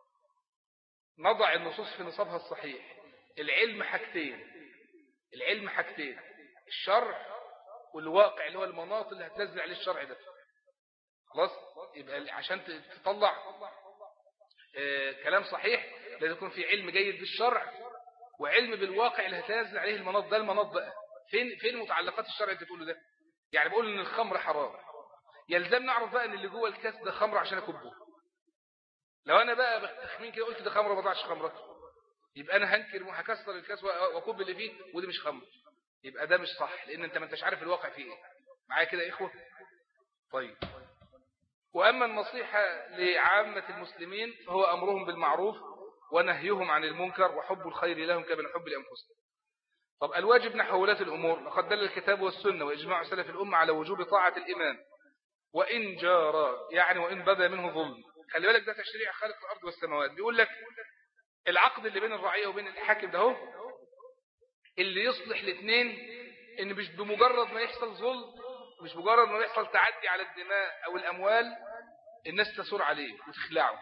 نضع النصوص في نصابها الصحيح. العلم حاجتين، العلم حاجتين الشرع والواقع اللي هو المناط اللي هتنزل عليه الشرع ده. خلاص، يبقى عشان تطلع آه كلام صحيح لازم يكون في علم جيد بالشرع وعلم بالواقع اللي هتنزل عليه المناط ده. المناط بقى فين فين متعلقات الشرع اللي تقوله ده؟ يعني بقول ان الخمر حرام، يلزم نعرف بقى ان اللي جوه الكاس ده خمر عشان اكبه. لو انا بقى بتخمين كده قلت ده خمره ما طلعش خمره، يبقى انا هنكر وهكسر الكاس واكب اللي فيه ودي مش خمر، يبقى ده مش صح لان انت ما انتش عارف الواقع فيه ايه. معايا كده يا اخوه؟ طيب، واما النصيحه لعامه المسلمين فهو امرهم بالمعروف ونهيهم عن المنكر وحب الخير لهم كمن حب لانفسهم. طب الواجب نحو ولاة الامور، لقد دل الكتاب والسنه واجماع سلف الامه على وجوب طاعه الامام وان جار، يعني وان بدا منه ظلم. خلي بالك ده تشريع خالق الارض والسماوات. بيقول لك العقد اللي بين الرعيه وبين الحاكم ده هو اللي يصلح الاثنين، ان مش بمجرد ما يحصل ظلم، مش مجرد ما يحصل تعدي على الدماء او الاموال الناس تثور عليه وتخلعه،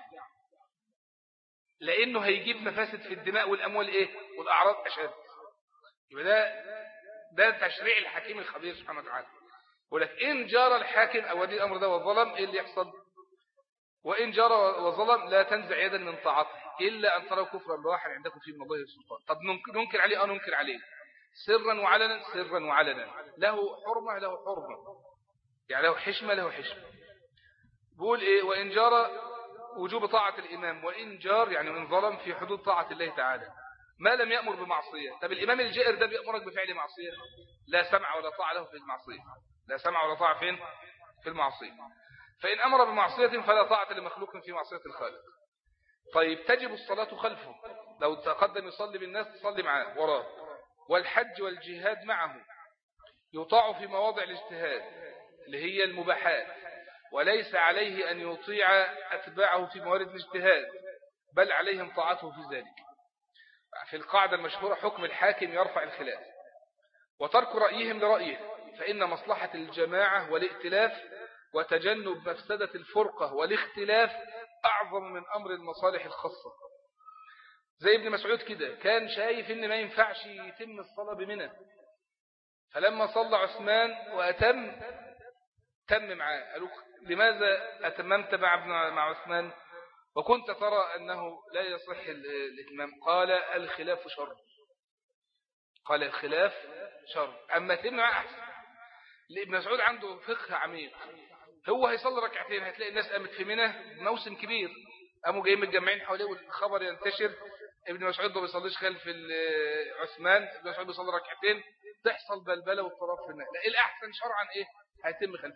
لانه هيجيب مفاسد في الدماء والاموال ايه والاعراض اشد. يبقى ده ده تشريع الحكيم الخبير سبحانه وتعالى. يقول لك ان جار الحاكم او ولي الامر ده وظلم، ايه اللي يحصل؟ وان جار وظلم لا تنزع يدا من طاعته الا ان تروا كفرا بواحد عندكم فيه من الله السلطان. طب ننكر عليه اه ننكر عليه سرا وعلنا، سرا وعلنا، له حرمه له حرمه، يعني له حشمه له حشمه. بيقول ايه؟ وان جار وجوب طاعه الامام، وان جار يعني من ظلم في حدود طاعه الله تعالى ما لم يأمر بمعصيه. طب الامام الجائر ده بيأمرك بفعل معصيه؟ لا سمع ولا طاعه له في المعصيه، لا سمع ولا طاعه فين؟ في المعصيه. فإن أمر بمعصية فلا طاعة لمخلوق في معصية الخالق. طيب، تجب الصلاة خلفه، لو تقدم يصلي بالناس تصلي معاه وراه. والحج والجهاد معه، يطاع في مواضع الاجتهاد اللي هي المباحات، وليس عليه أن يطيع أتباعه في موارد الاجتهاد، بل عليهم طاعته في ذلك. في القاعدة المشهورة حكم الحاكم يرفع الخلاف، وترك رأيهم لرأيه، فإن مصلحة الجماعة والائتلاف وتجنب مفسدة الفرقة والاختلاف أعظم من أمر المصالح الخاصة. زي ابن مسعود كده كان شايف إن ما ينفعش يتم الصلاة بمنى، فلما صلى عثمان وأتم تم معاه. قالوا لماذا أتممت مع عثمان وكنت ترى أنه لا يصح الإتمام؟ قال الخلاف شر، قال الخلاف شر، أما تم معاه أحسن. ابن مسعود عنده فقه عميق، هو هيصلي ركعتين هتلاقي الناس قامت في منى موسم كبير قاموا جايين متجمعين حواليه والخبر ينتشر ابن مسعود ما بيصليش خلف عثمان، ابن مسعود بيصلي ركعتين، تحصل بلبله واضطراب في الناس. لا، الاحسن شرعا ايه؟ هيتم خلفه.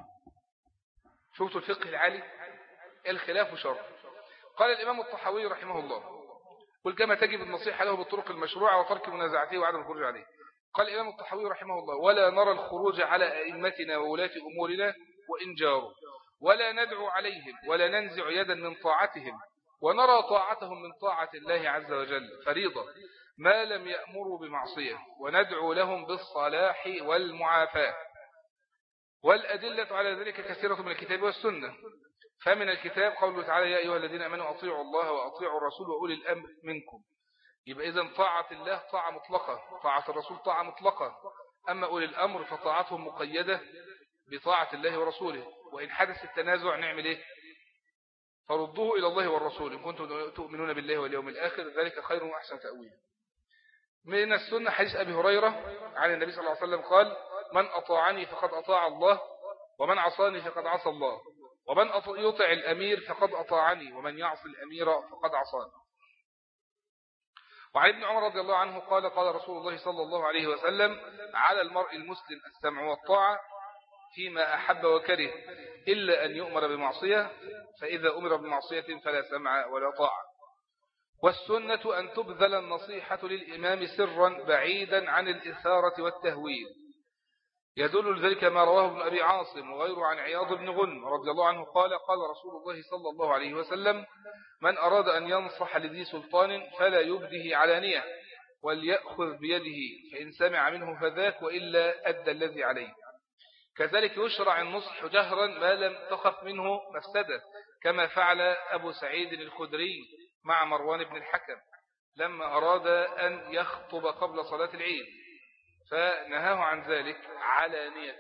شفتوا الفقه العالي؟ الخلاف شر. قال الامام الطحاوي رحمه الله: قل كما تجب النصيحه له بالطرق المشروعه وترك منازعته وعدم الخروج عليه. قال الإمام الطحاوي رحمه الله: ولا نرى الخروج على أئمتنا وولاة أمورنا وإن جاروا، ولا ندعو عليهم ولا ننزع يدا من طاعتهم، ونرى طاعتهم من طاعة الله عز وجل فريضة ما لم يأمروا بمعصية، وندعو لهم بالصلاح والمعافاة. والأدلة على ذلك كثيرة من الكتاب والسنة. فمن الكتاب قوله تعالى: يا أيها الذين أمنوا أطيعوا الله وأطيعوا الرسول وأولي الأمر منكم. يبقى إذن طاعة الله طاعة مطلقة، طاعة الرسول طاعة مطلقة، أما أولي الأمر فطاعتهم مقيدة بطاعة الله ورسوله. وإن حدث التنازع نعمل إيه؟ فردوه إلى الله والرسول إن كنتم تؤمنون بالله واليوم الآخر، ذلك خير وأحسن تأويلا. من السنة حديث أبي هريرة عن النبي صلى الله عليه وسلم قال: من أطاعني فقد أطاع الله، ومن عصاني فقد عصى الله، ومن يطع الأمير فقد أطاعني، ومن يعصي الأمير فقد عصاني. وعن ابن عمر رضي الله عنه قال: قال رسول الله صلى الله عليه وسلم: على المرء المسلم السمع والطاعة فيما أحب وكره، إلا أن يؤمر بمعصية، فإذا أمر بمعصية فلا سمع ولا طاعة. والسنة أن تبذل النصيحة للإمام سرا بعيدا عن الإثارة والتهويل. يدل ذلك ما رواه ابن أبي عاصم وغيره عن عياض بن غنم رضي الله عنه قال: قال رسول الله صلى الله عليه وسلم: من أراد أن ينصح لذي سلطان فلا يبده علانية، وليأخذ بيده، فإن سمع منه فذاك، وإلا أدى الذي عليه. كذلك يشرع النصح جهرا ما لم تخف منه مفسدة، كما فعل أبو سعيد الخدري مع مروان بن الحكم لما أراد أن يخطب قبل صلاة العيد، فنهاه عن ذلك علانية.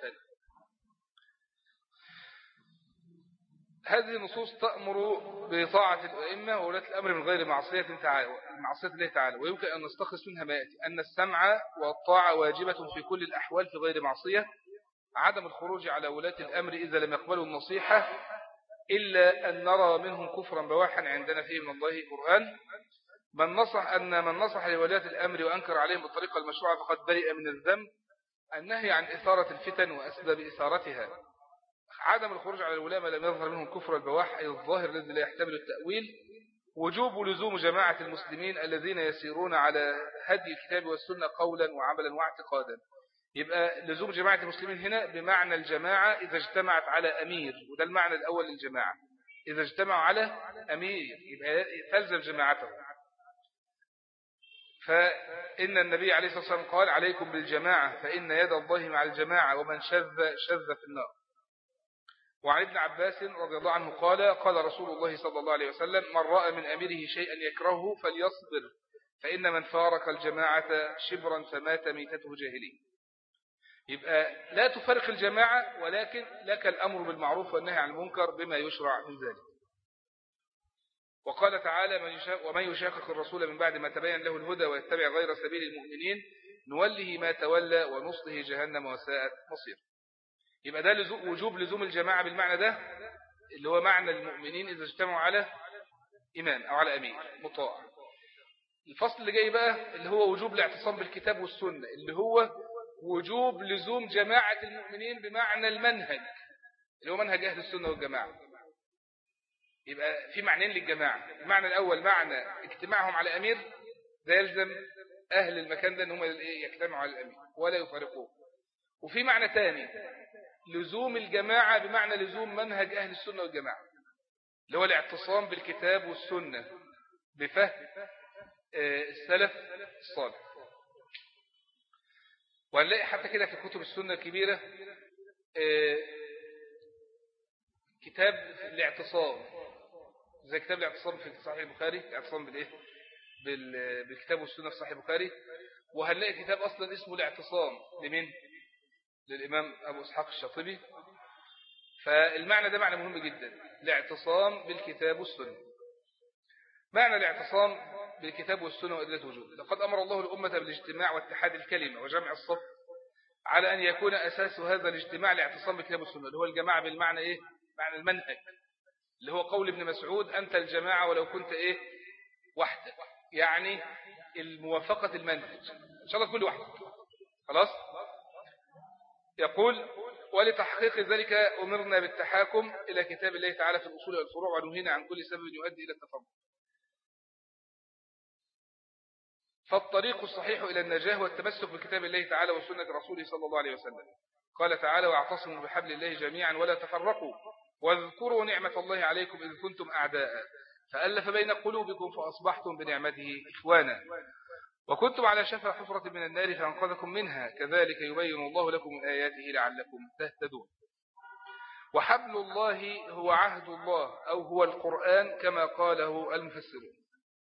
هذه النصوص تأمر بطاعة الأئمة وولاة الأمر من غير معصية تعالى معصية الله تعالى. ويمكن أن نستخلص منها ما يأتي: أن السمع والطاعة واجبة في كل الأحوال في غير معصية، عدم الخروج على ولاة الأمر إذا لم يقبلوا النصيحة، إلا أن نرى منهم كفرا بواحا عندنا فيه من الله قرآن. من نصح أن من نصح لولاة الأمر وأنكر عليهم بالطريقة المشروعة فقد برئ من الذنب. النهي عن إثارة الفتن وأسباب إثارتها. عدم الخروج على الولاة ما لم يظهر منهم كفر البواح، أي الظاهر الذي لا يحتمل التأويل. وجوب لزوم جماعة المسلمين الذين يسيرون على هدي الكتاب والسنة قولا وعملا واعتقادا. يبقى لزوم جماعة المسلمين هنا بمعنى الجماعة إذا اجتمعت على أمير، وده المعنى الأول للجماعة. إذا اجتمعوا على أمير يبقى تلزم جماعته. فإن النبي عليه الصلاة والسلام قال: عليكم بالجماعة فإن يد الله مع الجماعة، ومن شذ شذ في النار. وعن ابن عباس رضي الله عنه قال: قال رسول الله صلى الله عليه وسلم: من رأى من أميره شيئا يكرهه فليصبر، فإن من فارق الجماعة شبرا فمات ميتته جاهلية. يبقى لا تفرق الجماعة، ولكن لك الأمر بالمعروف والنهي عن المنكر بما يشرع من ذلك. وقال تعالى: من يشاق ومن يشاقق الرسول من بعد ما تبين له الهدى ويتبع غير سبيل المؤمنين نوله ما تولى ونصله جهنم وساءت مصير. يبقى ده لزوم وجوب لزوم الجماعة بالمعنى ده اللي هو معنى المؤمنين إذا اجتمعوا على إمام أو على أمير مطاع. الفصل اللي جاي بقى اللي هو وجوب الاعتصام بالكتاب والسنة، اللي هو وجوب لزوم جماعة المؤمنين بمعنى المنهج اللي هو منهج أهل السنة والجماعة. يبقى في معنيين للجماعة. المعنى الأول معنى اجتماعهم على أمير، ده يلزم أهل المكان ده أنهم يجتمعوا على الأمير ولا يفارقوه. وفي معنى ثاني لزوم الجماعة بمعنى لزوم منهج أهل السنة والجماعة، اللي هو الاعتصام بالكتاب والسنة بفهم السلف الصالح. وهنلاقي حتى كده في كتب السنة الكبيرة كتاب الاعتصام، زي كتاب الاعتصام في صحيح البخاري، الاعتصام بالايه بالكتاب والسنة في صحيح البخاري. وهنلاقي كتاب اصلا اسمه الاعتصام لمن للامام ابو اسحاق الشاطبي. فالمعنى ده معنى مهم جدا، الاعتصام بالكتاب والسنة. معنى الاعتصام بالكتاب والسنة وأدلة وجوب: لقد أمر الله الأمة بالاجتماع واتحاد الكلمة وجمع الصف، على أن يكون أساس هذا الاجتماع الاعتصام بالكتاب والسنة، اللي هو الجماعة بالمعنى إيه؟ معنى المنهج، اللي هو قول ابن مسعود: أنت الجماعة ولو كنت إيه؟ وحدك، يعني الموافقة المنهج، إن شاء الله كل واحد. خلاص. يقول: ولتحقيق ذلك أمرنا بالتحاكم إلى كتاب الله تعالى في الأصول والفروع، ونهينا عن كل سبب يؤدي إلى التفرق. فالطريق الصحيح إلى النجاة هو التمسك بكتاب الله تعالى وسنة رسوله صلى الله عليه وسلم. قال تعالى: واعتصموا بحبل الله جميعا ولا تفرقوا واذكروا نعمة الله عليكم إذ كنتم أعداء فألف بين قلوبكم فأصبحتم بنعمته إخوانا وكنتم على شفا حفرة من النار فأنقذكم منها كذلك يبين الله لكم آياته لعلكم تهتدون. وحبل الله هو عهد الله أو هو القرآن كما قاله المفسرون.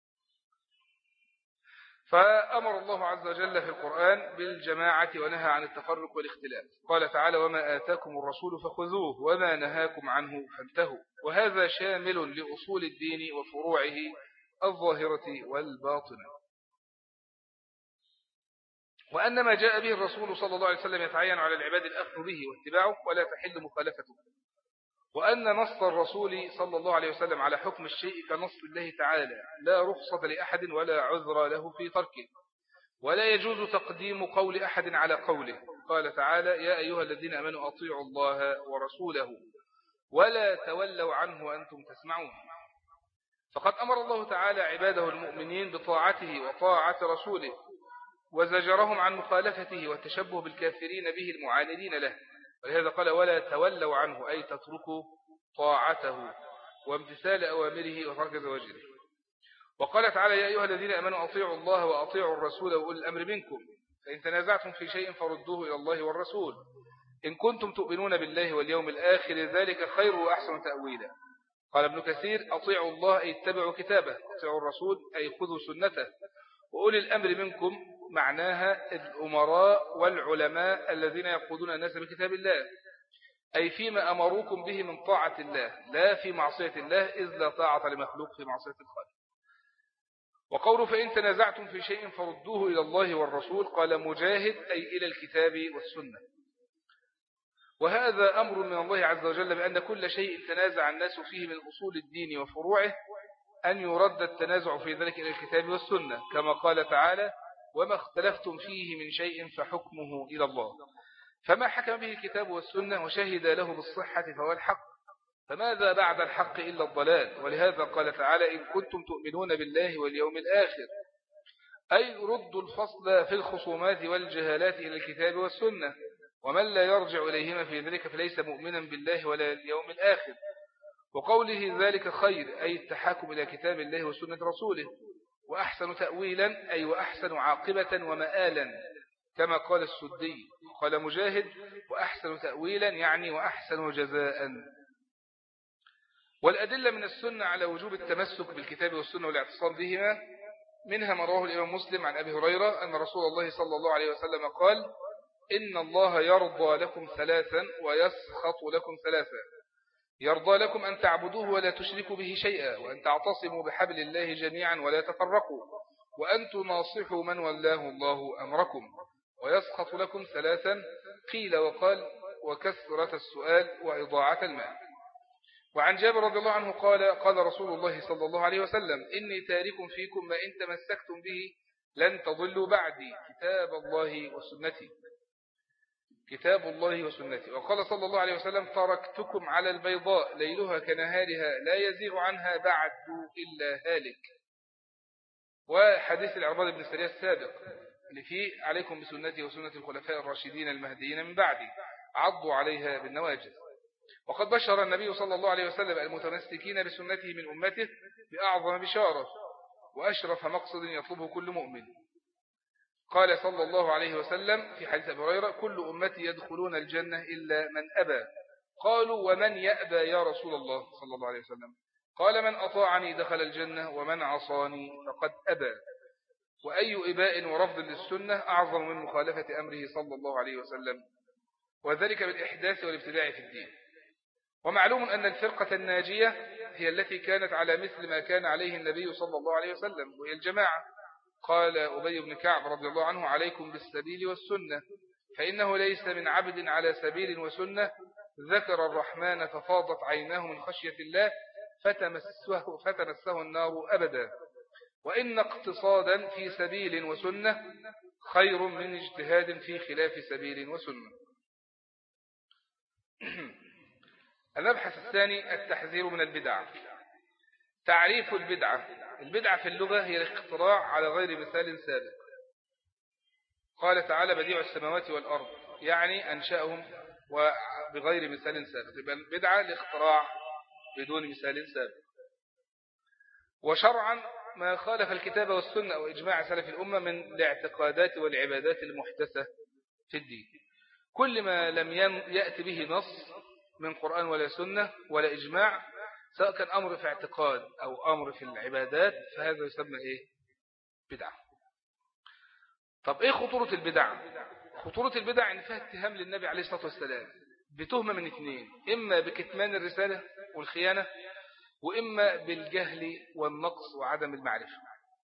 فأمر الله عز وجل في القرآن بالجماعة ونهى عن التفرق والاختلاف. قال تعالى: وما آتاكم الرسول فخذوه وما نهاكم عنه فانتهوا. وهذا شامل لأصول الدين وفروعه الظاهرة والباطنة. وأن ما جاء به الرسول صلى الله عليه وسلم يتعين على العباد الأخذ به واتباعه ولا تحل مخالفته. وأن نص الرسول صلى الله عليه وسلم على حكم الشيء كنص الله تعالى لا رخصة لأحد ولا عذر له في تركه ولا يجوز تقديم قول أحد على قوله. قال تعالى: يا أيها الذين آمنوا أطيعوا الله ورسوله ولا تولوا عنه وأنتم تسمعون. فقد أمر الله تعالى عباده المؤمنين بطاعته وطاعة رسوله وزجرهم عن مخالفته والتشبه بالكافرين به المعاندين له. ولهذا قال: ولا تولوا عنه أي تتركوا طاعته وامتثال أوامره وترك زواجره. وقال تعالى: يا أيها الذين آمنوا أطيعوا الله وأطيعوا الرسول وأولي الأمر منكم فإن تنازعتم في شيء فردوه إلى الله والرسول إن كنتم تؤمنون بالله واليوم الآخر ذلك خير وأحسن تأويلا. قال ابن كثير: أطيعوا الله أي اتبعوا كتابه، أطيعوا الرسول أي خذوا سنته، وأولي الأمر منكم معناها الأمراء والعلماء الذين يقودون الناس بكتاب الله، أي فيما أمروكم به من طاعة الله لا في معصية الله إذ لا طاعة لمخلوق في معصية الخالق. وقوله: فإن تنازعتم في شيء فردوه إلى الله والرسول، قال مجاهد: أي إلى الكتاب والسنة. وهذا أمر من الله عز وجل بأن كل شيء تنازع الناس فيه من أصول الدين وفروعه أن يرد التنازع في ذلك إلى الكتاب والسنة كما قال تعالى: وما اختلفتم فيه من شيء فحكمه إلى الله. فما حكم به الكتاب والسنة وشهد له بالصحة فهو الحق، فماذا بعد الحق إلا الضلال. ولهذا قال تعالى: إن كنتم تؤمنون بالله واليوم الآخر، أي ردوا الفصل في الخصومات والجهالات إلى الكتاب والسنة، ومن لا يرجع إليهما في ذلك فليس مؤمنا بالله ولا اليوم الآخر. وقوله ذلك خير أي التحاكم إلى كتاب الله وسنة رسوله، وأحسن تأويلا أي وأحسن عاقبة ومآلا كما قال السدي. قال مجاهد: وأحسن تأويلا يعني وأحسن جزاء. والأدلة من السنة على وجوب التمسك بالكتاب والسنة والاعتصام بهما منها ما رواه الإمام مسلم عن أبي هريرة أن رسول الله صلى الله عليه وسلم قال: إن الله يرضى لكم ثلاثا ويسخط لكم ثلاثا: يرضى لكم أن تعبدوه ولا تشركوا به شيئا، وأن تعتصموا بحبل الله جميعا ولا تفرقوا، وأن تناصحوا من ولاه الله أمركم. ويسخط لكم ثلاثا قيل وقال: وكثرة السؤال وإضاعة المال. وعن جابر رضي الله عنه قال: قال رسول الله صلى الله عليه وسلم: إني تارك فيكم ما إن تمسكتم به لن تضلوا بعدي كتاب الله وسنتي كتاب الله وسنتي. وقال صلى الله عليه وسلم: تركتكم على البيضاء ليلها كنهارها لا يزيغ عنها بعد إلا هالك. وحديث العرباض بن سرية السابق اللي فيه: عليكم بسنتي وسنة الخلفاء الراشدين المهديين من بعدي عضوا عليها بالنواجذ. وقد بشر النبي صلى الله عليه وسلم المتمسكين بسنته من أمته بأعظم بشارة وأشرف مقصد يطلبه كل مؤمن. قال صلى الله عليه وسلم في حديث أبي هريرة: كل أمتي يدخلون الجنة إلا من أبى. قالوا: ومن يأبى يا رسول الله صلى الله عليه وسلم؟ قال: من أطاعني دخل الجنة ومن عصاني فقد أبى. وأي إباء ورفض للسنة أعظم من مخالفة أمره صلى الله عليه وسلم، وذلك بالإحداث والابتداع في الدين. ومعلوم أن الفرقة الناجية هي التي كانت على مثل ما كان عليه النبي صلى الله عليه وسلم، وهي الجماعة. قال أبي بن كعب رضي الله عنه: عليكم بالسبيل والسنة، فإنه ليس من عبد على سبيل وسنة ذكر الرحمن ففاضت عيناه من خشية الله فتمسه, فتمسه النار أبدا، وإن اقتصادا في سبيل وسنة خير من اجتهاد في خلاف سبيل وسنة. المبحث الثاني: التحذير من البدع. تعريف البدعة. البدعة في اللغة هي الاختراع على غير مثال سابق. قال تعالى بديع السماوات والأرض، يعني أنشأهم وبغير مثال سابق. يبقى البدعة الاختراع بدون مثال سابق. وشرعا ما خالف الكتاب والسنة أو إجماع سلف الأمة من الاعتقادات والعبادات المحدثة في الدين. كل ما لم يأتي به نص من قرآن ولا سنة ولا إجماع، سواء كان أمر في اعتقاد أو أمر في العبادات، فهذا يسمى إيه؟ بدعة. طب إيه خطورة البدع؟ خطورة البدع إن فيها اتهام للنبي عليه الصلاة والسلام بتهمة من اثنين، إما بكتمان الرسالة والخيانة، وإما بالجهل والنقص وعدم المعرفة.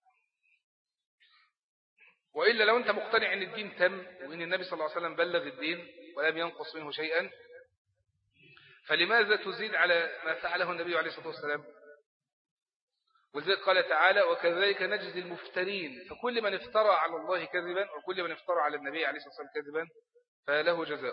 وإلا لو أنت مقتنع أن الدين تم وأن النبي صلى الله عليه وسلم بلغ الدين ولم ينقص منه شيئا، فلماذا تزيد على ما فعله النبي عليه الصلاة والسلام؟ ولذلك قال تعالى وكذلك نجزي المفترين، فكل من افترى على الله كذبا وكل من افترى على النبي عليه الصلاة والسلام كذبا فله جزاء.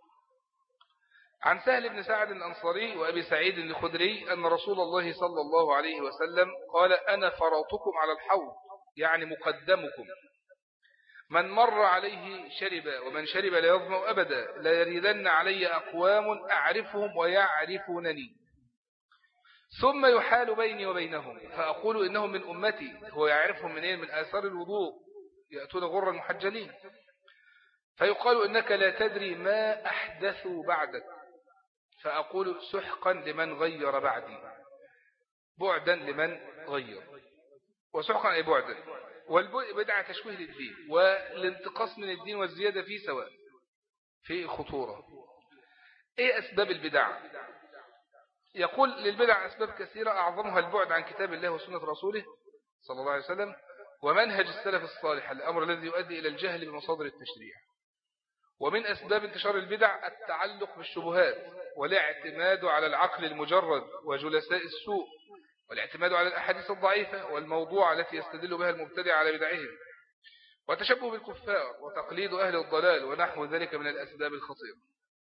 عن سهل بن سعد الأنصاري وأبي سعيد الخدري أن رسول الله صلى الله عليه وسلم قال أنا فرطكم على الحوض، يعني مقدمكم، من مر عليه شرب ومن شرب لا يظمأ أبدا، لا يريدن علي أقوام أعرفهم ويعرفونني ثم يحال بيني وبينهم فأقول إنهم من أمتي. هو يعرفهم منين؟ من آثار الوضوء، يأتون غرا محجلين، فيقال إنك لا تدري ما أحدثوا بعدك، فأقول سحقا لمن غير بعدي، بعدا لمن غير، وسحقا أي بعدا. والبدعة تشويه للدين، والانتقاص من الدين والزيادة فيه سواء في خطورة. ايه أسباب البدع؟ يقول للبدع أسباب كثيرة، أعظمها البعد عن كتاب الله وسنة رسوله صلى الله عليه وسلم ومنهج السلف الصالح، الأمر الذي يؤدي إلى الجهل بمصادر التشريع. ومن أسباب انتشار البدع التعلق بالشبهات والاعتماد على العقل المجرد وجلساء السوء، والاعتماد على الأحاديث الضعيفة والموضوع التي يستدل بها المبتدع على بدعهم، وتشبه بالكفار وتقليد أهل الضلال ونحو ذلك من الأسباب الخطيرة.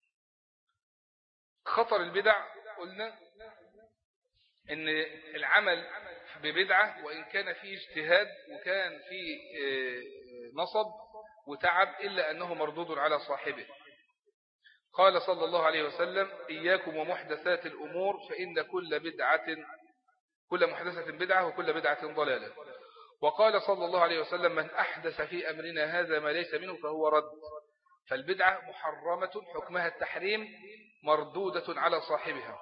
خطر البدع قلنا إن العمل ببدعة وإن كان فيه اجتهاد وكان فيه نصب وتعب إلا أنه مردود على صاحبه. قال صلى الله عليه وسلم إياكم ومحدثات الأمور فإن كل بدعة كل محدثة بدعة وكل بدعة ضلالة. وقال صلى الله عليه وسلم من أحدث في أمرنا هذا ما ليس منه فهو رد. فالبدعة محرمة حكمها التحريم مردودة على صاحبها.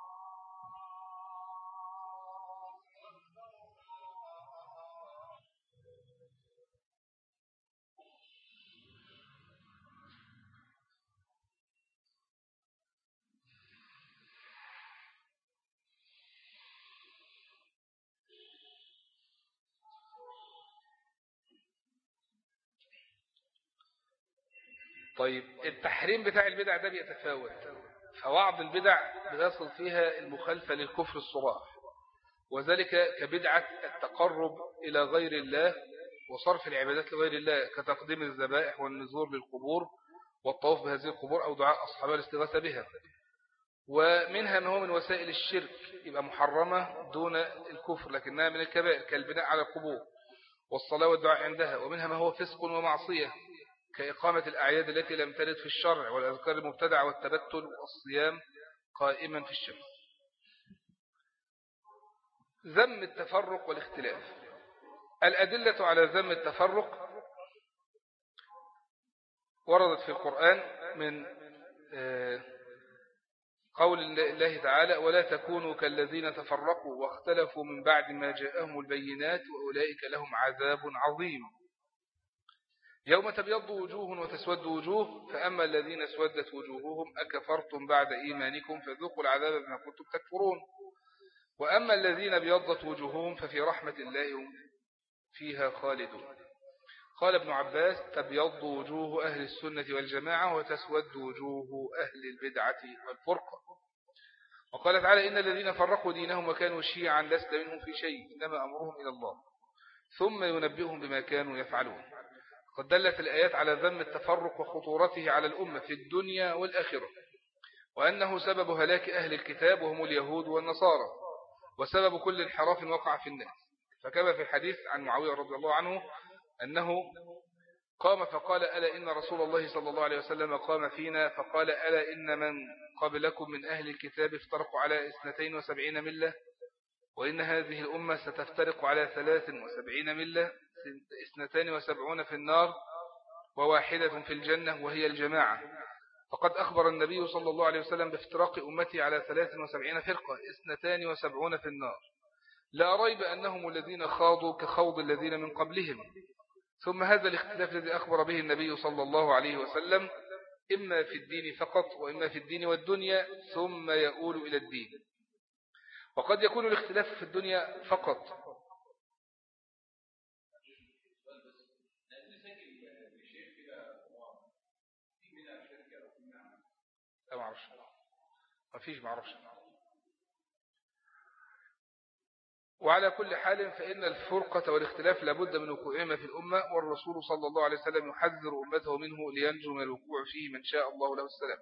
طيب التحريم بتاع البدع ده بيتفاوت، فبعض البدع بيصل فيها المخالفة للكفر الصراح، وذلك كبدعة التقرب إلى غير الله وصرف العبادات لغير الله كتقديم الذبائح والنذور للقبور والطواف بهذه القبور أو دعاء أصحابها الاستغاثة بها. ومنها ما هو من وسائل الشرك يبقى محرمة دون الكفر لكنها من الكبائر كالبناء على القبور والصلاة والدعاء عندها. ومنها ما هو فسق ومعصية كإقامة الأعياد التي لم ترد في الشرع والأذكار المبتدعة والتبتل والصيام قائما في الشمس. ذم التفرق والاختلاف. الأدلة على ذم التفرق وردت في القرآن من قول الله تعالى ولا تكونوا كالذين تفرقوا واختلفوا من بعد ما جاءهم البينات وأولئك لهم عذاب عظيم. يوم تبيض وجوه وتسود وجوه فأما الذين اسودت وجوههم أكفرتم بعد إيمانكم فذوقوا العذاب بما كنتم تكفرون وأما الذين ابيضت وجوههم ففي رحمة الله هم فيها خالدون. قال ابن عباس تبيض وجوه أهل السنة والجماعة وتسود وجوه أهل البدعة والفرقة. وقال تعالى إن الذين فرقوا دينهم وكانوا شيعا لست منهم في شيء إنما أمرهم إلى الله ثم ينبئهم بما كانوا يفعلون. قد دلت الآيات على ذم التفرق وخطورته على الأمة في الدنيا والآخرة وأنه سبب هلاك أهل الكتاب وهم اليهود والنصارى وسبب كل انحراف وقع في الناس. فكما في الحديث عن معاوية رضي الله عنه أنه قام فقال ألا إن رسول الله صلى الله عليه وسلم قام فينا فقال ألا إن من قبلكم من أهل الكتاب افترقوا على اثنتين وسبعين ملة وإن هذه الأمة ستفترق على ثلاث وسبعين ملة اثنتان وسبعون في النار وواحدة في الجنة وهي الجماعة. فقد أخبر النبي صلى الله عليه وسلم بافتراق أمتي على ثلاث وسبعين فرقة اثنتان وسبعون في النار لا ريب أنهم الذين خاضوا كخوض الذين من قبلهم. ثم هذا الاختلاف الذي أخبر به النبي صلى الله عليه وسلم إما في الدين فقط وإما في الدين والدنيا ثم يؤول إلى الدين. وقد يكون الاختلاف في الدنيا فقط. لا معرفش ما فيش معرفش. وعلى كل حال فإن الفرقة والاختلاف لابد من وقوعهما في الأمة والرسول صلى الله عليه وسلم يحذر أمته منه لينجو من الوقوع فيه من شاء الله له السلام.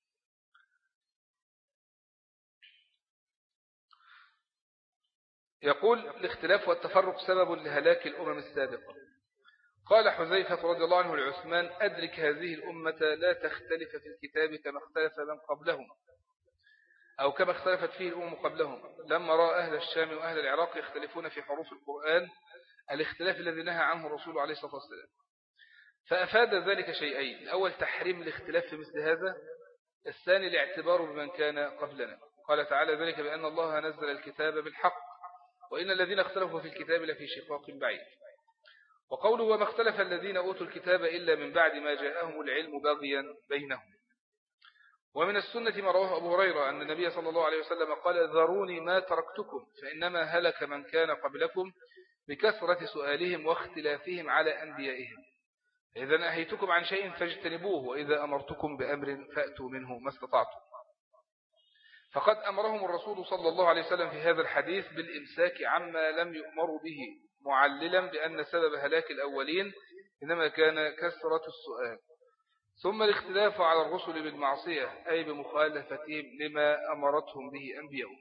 يقول الاختلاف والتفرق سبب لهلاك الأمم السابقة. قال حذيفة رضي الله عنه لعثمان أدرك هذه الأمة لا تختلف في الكتاب كما اختلف من قبلهم أو كما اختلفت فيه الأمم قبلهم. لما رأى أهل الشام وأهل العراق يختلفون في حروف القرآن الاختلاف الذي نهى عنه الرسول عليه الصلاة والسلام فأفاد ذلك شيئين: الأول تحريم الاختلاف في مثل هذا، الثاني الاعتبار بمن كان قبلنا. قال تعالى ذلك بأن الله نزل الكتاب بالحق وإن الذين اختلفوا في الكتاب لفي شقاق بعيد. وقوله وما اختلف الذين أوتوا الكتاب إلا من بعد ما جاءهم العلم باغيا بينهم. ومن السنة ما رواه أبو هريرة أن النبي صلى الله عليه وسلم قال ذروني ما تركتكم فإنما هلك من كان قبلكم بكثرة سؤالهم واختلافهم على أنبيائهم إذا نهيتكم عن شيء فاجتنبوه وإذا أمرتكم بأمر فأتوا منه ما استطعتم. فقد أمرهم الرسول صلى الله عليه وسلم في هذا الحديث بالإمساك عما لم يؤمروا به معللا بأن سبب هلاك الأولين إنما كان كثرة السؤال. ثم الاختلاف على الرسل بالمعصية أي بمخالفتهم لما أمرتهم به أنبياؤهم.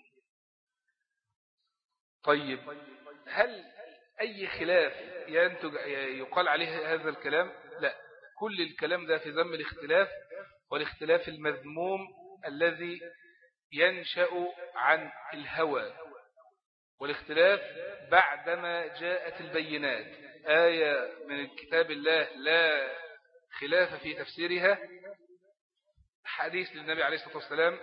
طيب هل أي خلاف ينتج يقال عليه هذا الكلام؟ لا، كل الكلام ده في ذم الاختلاف والاختلاف المذموم الذي ينشأ عن الهوى والاختلاف بعدما جاءت البينات آية من كتاب الله لا خلاف في تفسيرها، حديث للنبي عليه الصلاة والسلام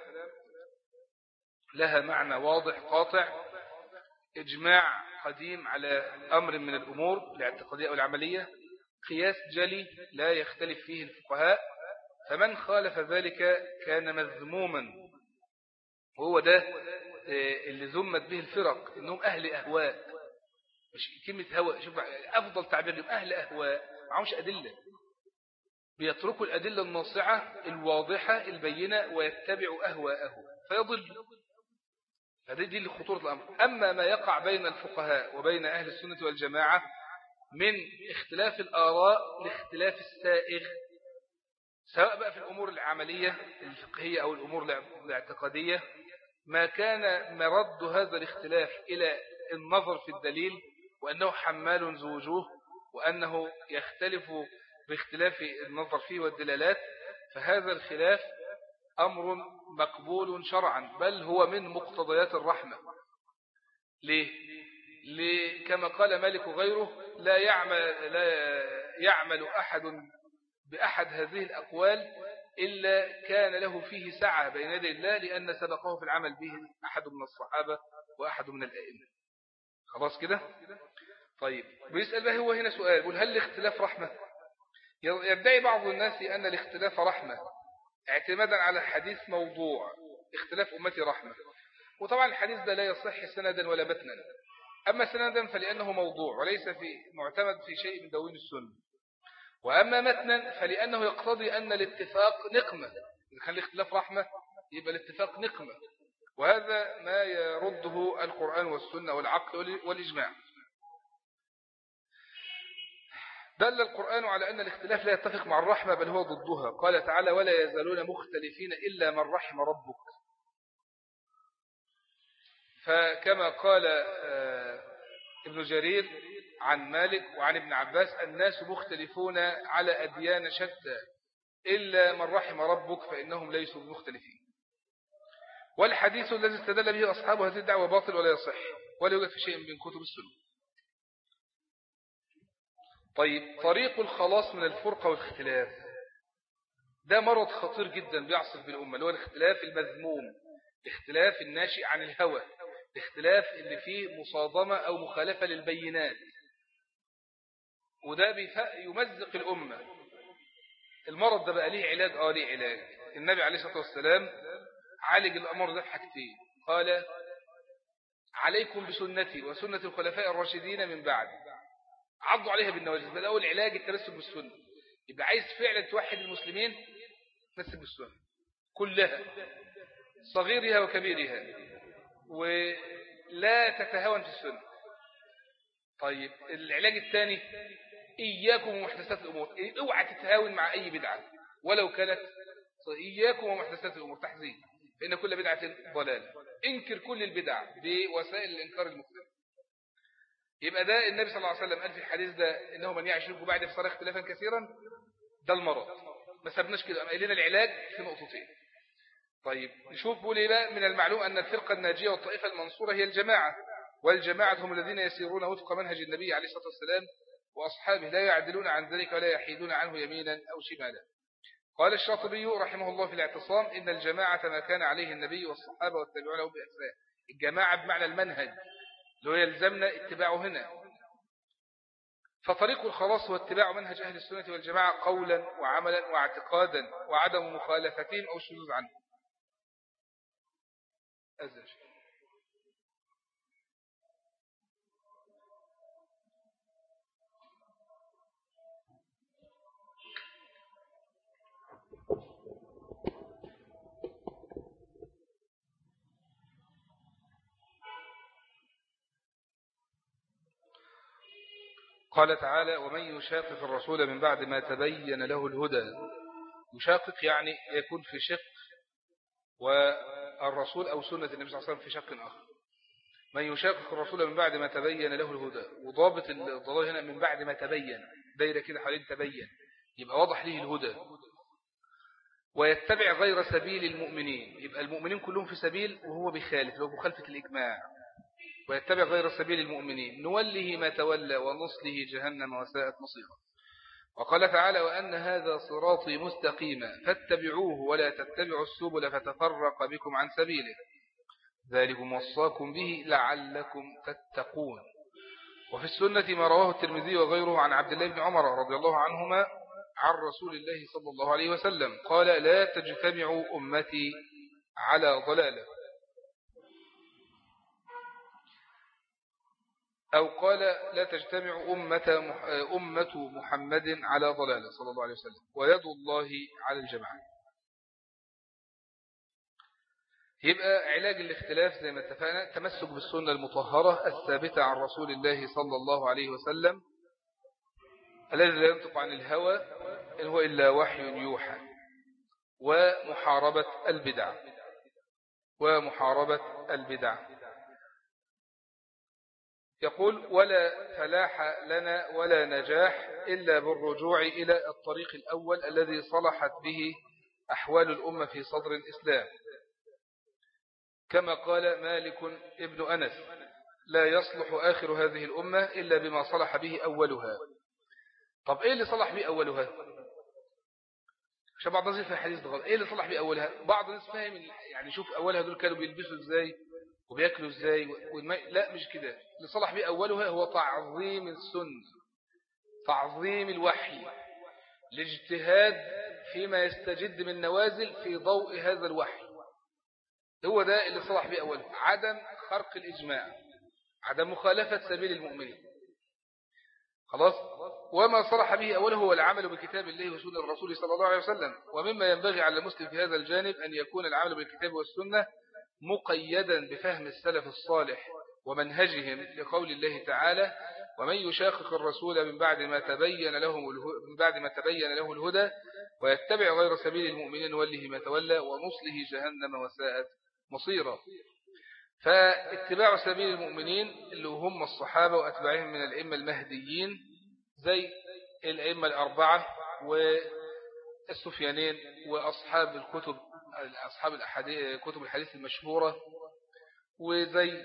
لها معنى واضح قاطع، إجماع قديم على أمر من الأمور الاعتقادية أو العملية، قياس جلي لا يختلف فيه الفقهاء، فمن خالف ذلك كان مذموما. وهو ده اللي ذمت به الفرق إنهم أهل أهواء. مش كلمة هواء، شوف أفضل تعبير لهم أهل أهواء، معهمش أدلة، بيتركوا الأدلة الناصعة الواضحة البينة ويتبعوا أهواءهم فيضل. هذه دي اللي خطورة الأمر. أما ما يقع بين الفقهاء وبين أهل السنة والجماعة من اختلاف الآراء لاختلاف السائغ سواء بقى في الأمور العملية الفقهية أو الأمور الاعتقادية، ما كان مرد هذا الاختلاف إلى النظر في الدليل وأنه حمال ذو وجوه وأنه يختلف باختلاف النظر فيه والدلالات، فهذا الخلاف أمر مقبول شرعا بل هو من مقتضيات الرحمة. ليه؟ ليه؟ كما قال مالك غيره لا يعمل, لا يعمل أحد بأحد هذه الأقوال إلا كان له فيه سعة بين يدي الله لأن سبقه في العمل به أحد من الصحابة وأحد من الأئمة. خلاص كده؟ طيب بيسأل بقى هو هنا سؤال يقول هل الاختلاف رحمة؟ يدعي بعض الناس أن الاختلاف رحمة اعتمادا على حديث موضوع اختلاف أمتي رحمة. وطبعا الحديث ده لا يصح سندا ولا متنا، أما سندا فلأنه موضوع وليس في معتمد في شيء من دواوين السنة، وأما متنا فلأنه يقتضي أن الاتفاق نقمة. إذا كان الاختلاف رحمة يبقى الاتفاق نقمة، وهذا ما يرده القرآن والسنة والعقل والإجماع. دل القرآن على أن الاختلاف لا يتفق مع الرحمة بل هو ضدها. قال تعالى ولا يزالون مختلفين إلا من رحم ربك. فكما قال ابن جرير عن مالك وعن ابن عباس الناس مختلفون على أديان شتى إلا من رحم ربك فإنهم ليسوا مختلفين. والحديث الذي استدل به أصحاب هذه الدعوة باطل ولا يصح ولا يوجد في شيء من كتب السنة. طيب طريق الخلاص من الفرقة والاختلاف ده مرض خطير جدا بيعصف بالأمة، اللي هو الاختلاف المذموم، الاختلاف الناشئ عن الهوى، الاختلاف اللي فيه مصادمة أو مخالفة للبينات، وده يمزق الأمة. المرض ده بقى ليه علاج؟ آه ليه علاج. النبي عليه الصلاة والسلام عالج الأمر ده في حاجتين، قال عليكم بسنتي وسنة الخلفاء الراشدين من بعد، عضوا عليها بالنواجذ. ده الأول علاج التمسك بالسنة. يبقى عايز فعلا توحد المسلمين، تمسك بالسنة كلها صغيرها وكبيرها ولا تتهاون في السنة. طيب العلاج الثاني إياكم ومحدثات الأمور، اوعى تتهاون مع أي بدعة ولو كانت. إياكم ومحدثات الأمور تحذير، فإن كل بدعة ضلالة. انكر كل البدع بوسائل الإنكار المختلفة. يبقى ده النبي صلى الله عليه وسلم قال في الحديث ده إنه من يعيش منكم بعد فسار اختلافا كثيرا، ده المرض. ما سبناش كده، قال لنا العلاج في نقطتين. طيب نشوف بقول ايه بقى. من المعلوم أن الفرقة الناجية والطائفة المنصورة هي الجماعة، والجماعة هم الذين يسيرون وفق منهج النبي عليه الصلاة والسلام وأصحابه لا يعدلون عن ذلك ولا يحيدون عنه يمينا أو شمالا. قال الشاطبي رحمه الله في الاعتصام إن الجماعة ما كان عليه النبي والصحابة والتابعون له بإحسان. الجماعة بمعنى المنهج اللي هو يلزمنا اتباعه هنا. فطريق الخلاص هو اتباع منهج أهل السنة والجماعة قولا وعملا واعتقادا وعدم مخالفتهم أو الشذوذ عنه. أزل قال تعالى ومن يشاقق الرسول من بعد ما تبين له الهدى. يشاقق يعني يكون في شق، والرسول أو سنة النبي صلى الله عليه وسلم في شق آخر. من يشاقق الرسول من بعد ما تبين له الهدى، وضابط الضلال هنا من بعد ما تبين، دايرة كده حوالين تبين، يبقى واضح له الهدى. ويتبع غير سبيل المؤمنين، يبقى المؤمنين كلهم في سبيل وهو بخالف، لو مخالفة الإجماع. ويتبع غير سبيل المؤمنين نوله ما تولى ونصله جهنم وساءت مصيرا. وقال تعالى وأن هذا صراطي مستقيما فاتبعوه ولا تتبعوا السبل فتفرق بكم عن سبيله ذلكم وصاكم به لعلكم تتقون. وفي السنة ما رواه الترمذي وغيره عن عبد الله بن عمر رضي الله عنهما عن رسول الله صلى الله عليه وسلم قال لا تجتمع أمتي على ضلالة، أو قال لا تجتمع أمة, أمة محمد على ضلالة صلى الله عليه وسلم ويد الله على الجماعة. يبقى علاج الاختلاف زي ما اتفقنا تمسك بالسنة المطهرة الثابتة عن رسول الله صلى الله عليه وسلم الذي لا ينطق عن الهوى إن هو إلا وحي يوحى، ومحاربة البدع ومحاربة البدع. يقول ولا فلاح لنا ولا نجاح إلا بالرجوع إلى الطريق الأول الذي صلحت به أحوال الأمة في صدر الإسلام، كما قال مالك ابن أنس لا يصلح آخر هذه الأمة إلا بما صلح به أولها. طب إيه اللي صلح به أولها؟ عشان بعض الناس في الحديث ده غلط. إيه اللي صلح به أولها؟ بعض الناس فاهم يعني شوف أولها دول كانوا بيلبسوا إزاي وبيأكلوا إزاي والماء. لا مش كده. اللي صلح به أولها هو تعظيم السنة، تعظيم الوحي، الاجتهاد فيما يستجد من نوازل في ضوء هذا الوحي. هو ده اللي صلح به أولها. عدم خرق الإجماع، عدم مخالفة سبيل المؤمنين. خلاص. وما صلح به أوله هو العمل بكتاب الله وسنة الرسول صلى الله عليه وسلم. ومما ينبغي على المسلم في هذا الجانب أن يكون العمل بالكتاب والسنة مقيدا بفهم السلف الصالح ومنهجهم لقول الله تعالى ومن يشاقق الرسول من بعد ما تبين له من بعد ما تبين له الهدى ويتبع غير سبيل المؤمنين نوله ما تولى ونصله جهنم وساءت مصيرا. فاتباع سبيل المؤمنين اللي هم الصحابة وأتباعهم من الأئمة المهديين زي الأئمة الأربعة والسفيانين وأصحاب الكتب أصحاب الأحاديث كتب الحديث المشهورة وزي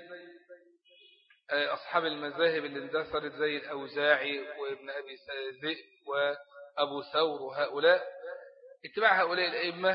أصحاب المذاهب اللي اندثرت زي الأوزاعي وابن أبي ذئب وأبو ثور وهؤلاء. اتباع هؤلاء الأئمة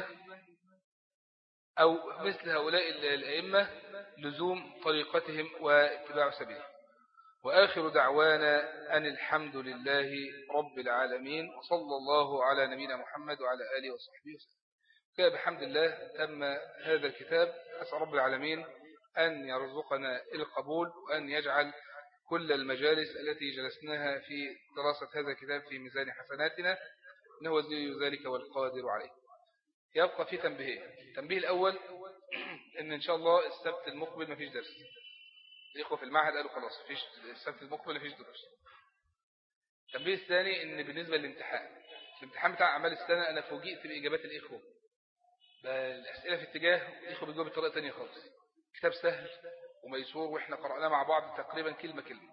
أو مثل هؤلاء الأئمة لزوم طريقتهم واتباع سبيلهم. وآخر دعوانا أن الحمد لله رب العالمين وصلى الله على نبينا محمد وعلى آله وصحبه وسلم. كده بحمد الله تم هذا الكتاب. أسأل رب العالمين أن يرزقنا القبول وأن يجعل كل المجالس التي جلسناها في دراسة هذا الكتاب في ميزان حسناتنا، إنه ولي ذلك والقادر عليه. يبقى في تنبيه. التنبيه الأول إن إن شاء الله السبت المقبل مفيش درس. الإخوة في المعهد قالوا خلاص فيش السبت المقبل مفيش درس. التنبيه الثاني إن بالنسبة للامتحان الامتحان بتاع أعمال السنة أنا فوجئت بإجابات الإخوة. الأسئلة في اتجاه الإخوة بيجاوب بطريقة تانية خالص. كتاب سهل وميسور وإحنا قرأناه مع بعض تقريبا كلمة كلمة.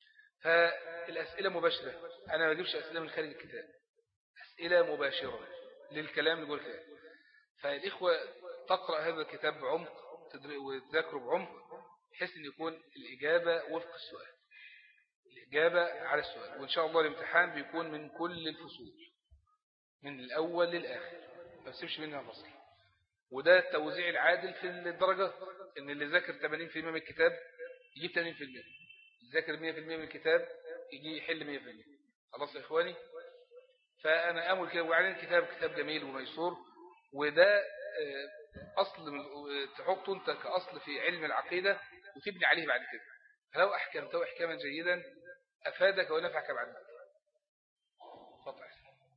فالأسئلة مباشرة. أنا ما بجيبش أسئلة من خارج الكتاب. أسئلة مباشرة للكلام اللي جوه الكتاب. فالإخوة تقرأ هذا الكتاب بعمق وتذاكره بعمق بحيث أن يكون الإجابة وفق السؤال، الإجابة على السؤال. وإن شاء الله الامتحان بيكون من كل الفصول من الأول للآخر ما بسيبش منها فصل. وده التوزيع العادل في الدرجات، إن اللي ذاكر ثمانين بالمئة من الكتاب يجيب ثمانين بالمئة، اللي ذاكر مئة بالمئة من الكتاب يجي يحل مئة بالمئة. خلاص يا إخواني. فأنا أمل كده. وبعدين الكتاب كتاب جميل وميسور، وده أصل تحطه أنت كأصل في علم العقيدة وتبني عليه بعد كده. فلو أحكمته إحكاما جيدا أفادك ونفعك بعد ذلك. فضل.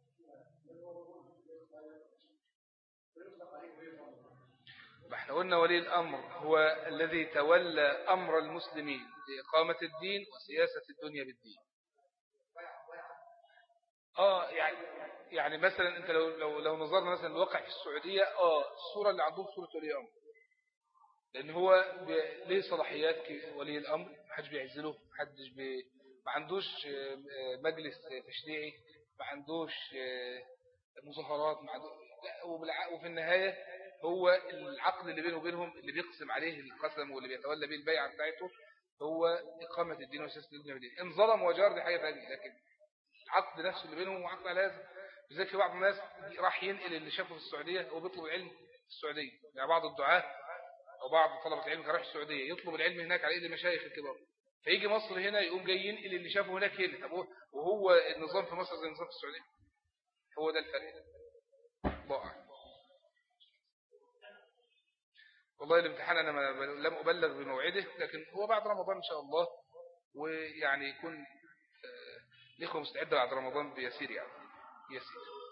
ما احنا قلنا ولي الأمر هو الذي تولى أمر المسلمين لإقامة الدين وسياسة الدنيا بالدين. آه يعني يعني مثلا أنت لو لو لو نظرنا مثلا الواقع في السعودية آه الصورة اللي عندهم صورة ولي الأمر، لأن هو ليه صلاحيات ولي الأمر، محدش بيعزله، محدش بي ما عندوش مجلس تشريعي، ما عندوش مظاهرات، ما عندوش لا. وفي النهاية هو العقد اللي بينه وبينهم اللي بيقسم عليه القسم واللي بيتولى به البيعة بتاعته هو إقامة الدين وسياسة الدين بالدين. إن ظلم وجار دي حاجة ثانية، لكن العقد نفسه اللي بينهم وعقد على هذا. لذلك في بعض الناس راح ينقل اللي شافه في السعودية وبيطلب العلم في السعودية. يعني بعض الدعاة أو بعض طلبة العلم كان رايح السعودية يطلب العلم هناك على إيد المشايخ الكبار، فيجي مصر هنا يقوم جاي ينقل اللي شافه هناك هنا. طب وهو النظام في مصر زي النظام في السعودية؟ هو ده الفرق. ضائع. والله الامتحان أنا ما لم أبلغ بموعده، لكن هو بعد رمضان إن شاء الله، ويعني يكون الإخوة مستعدة بعد رمضان بيسير يعني يسير.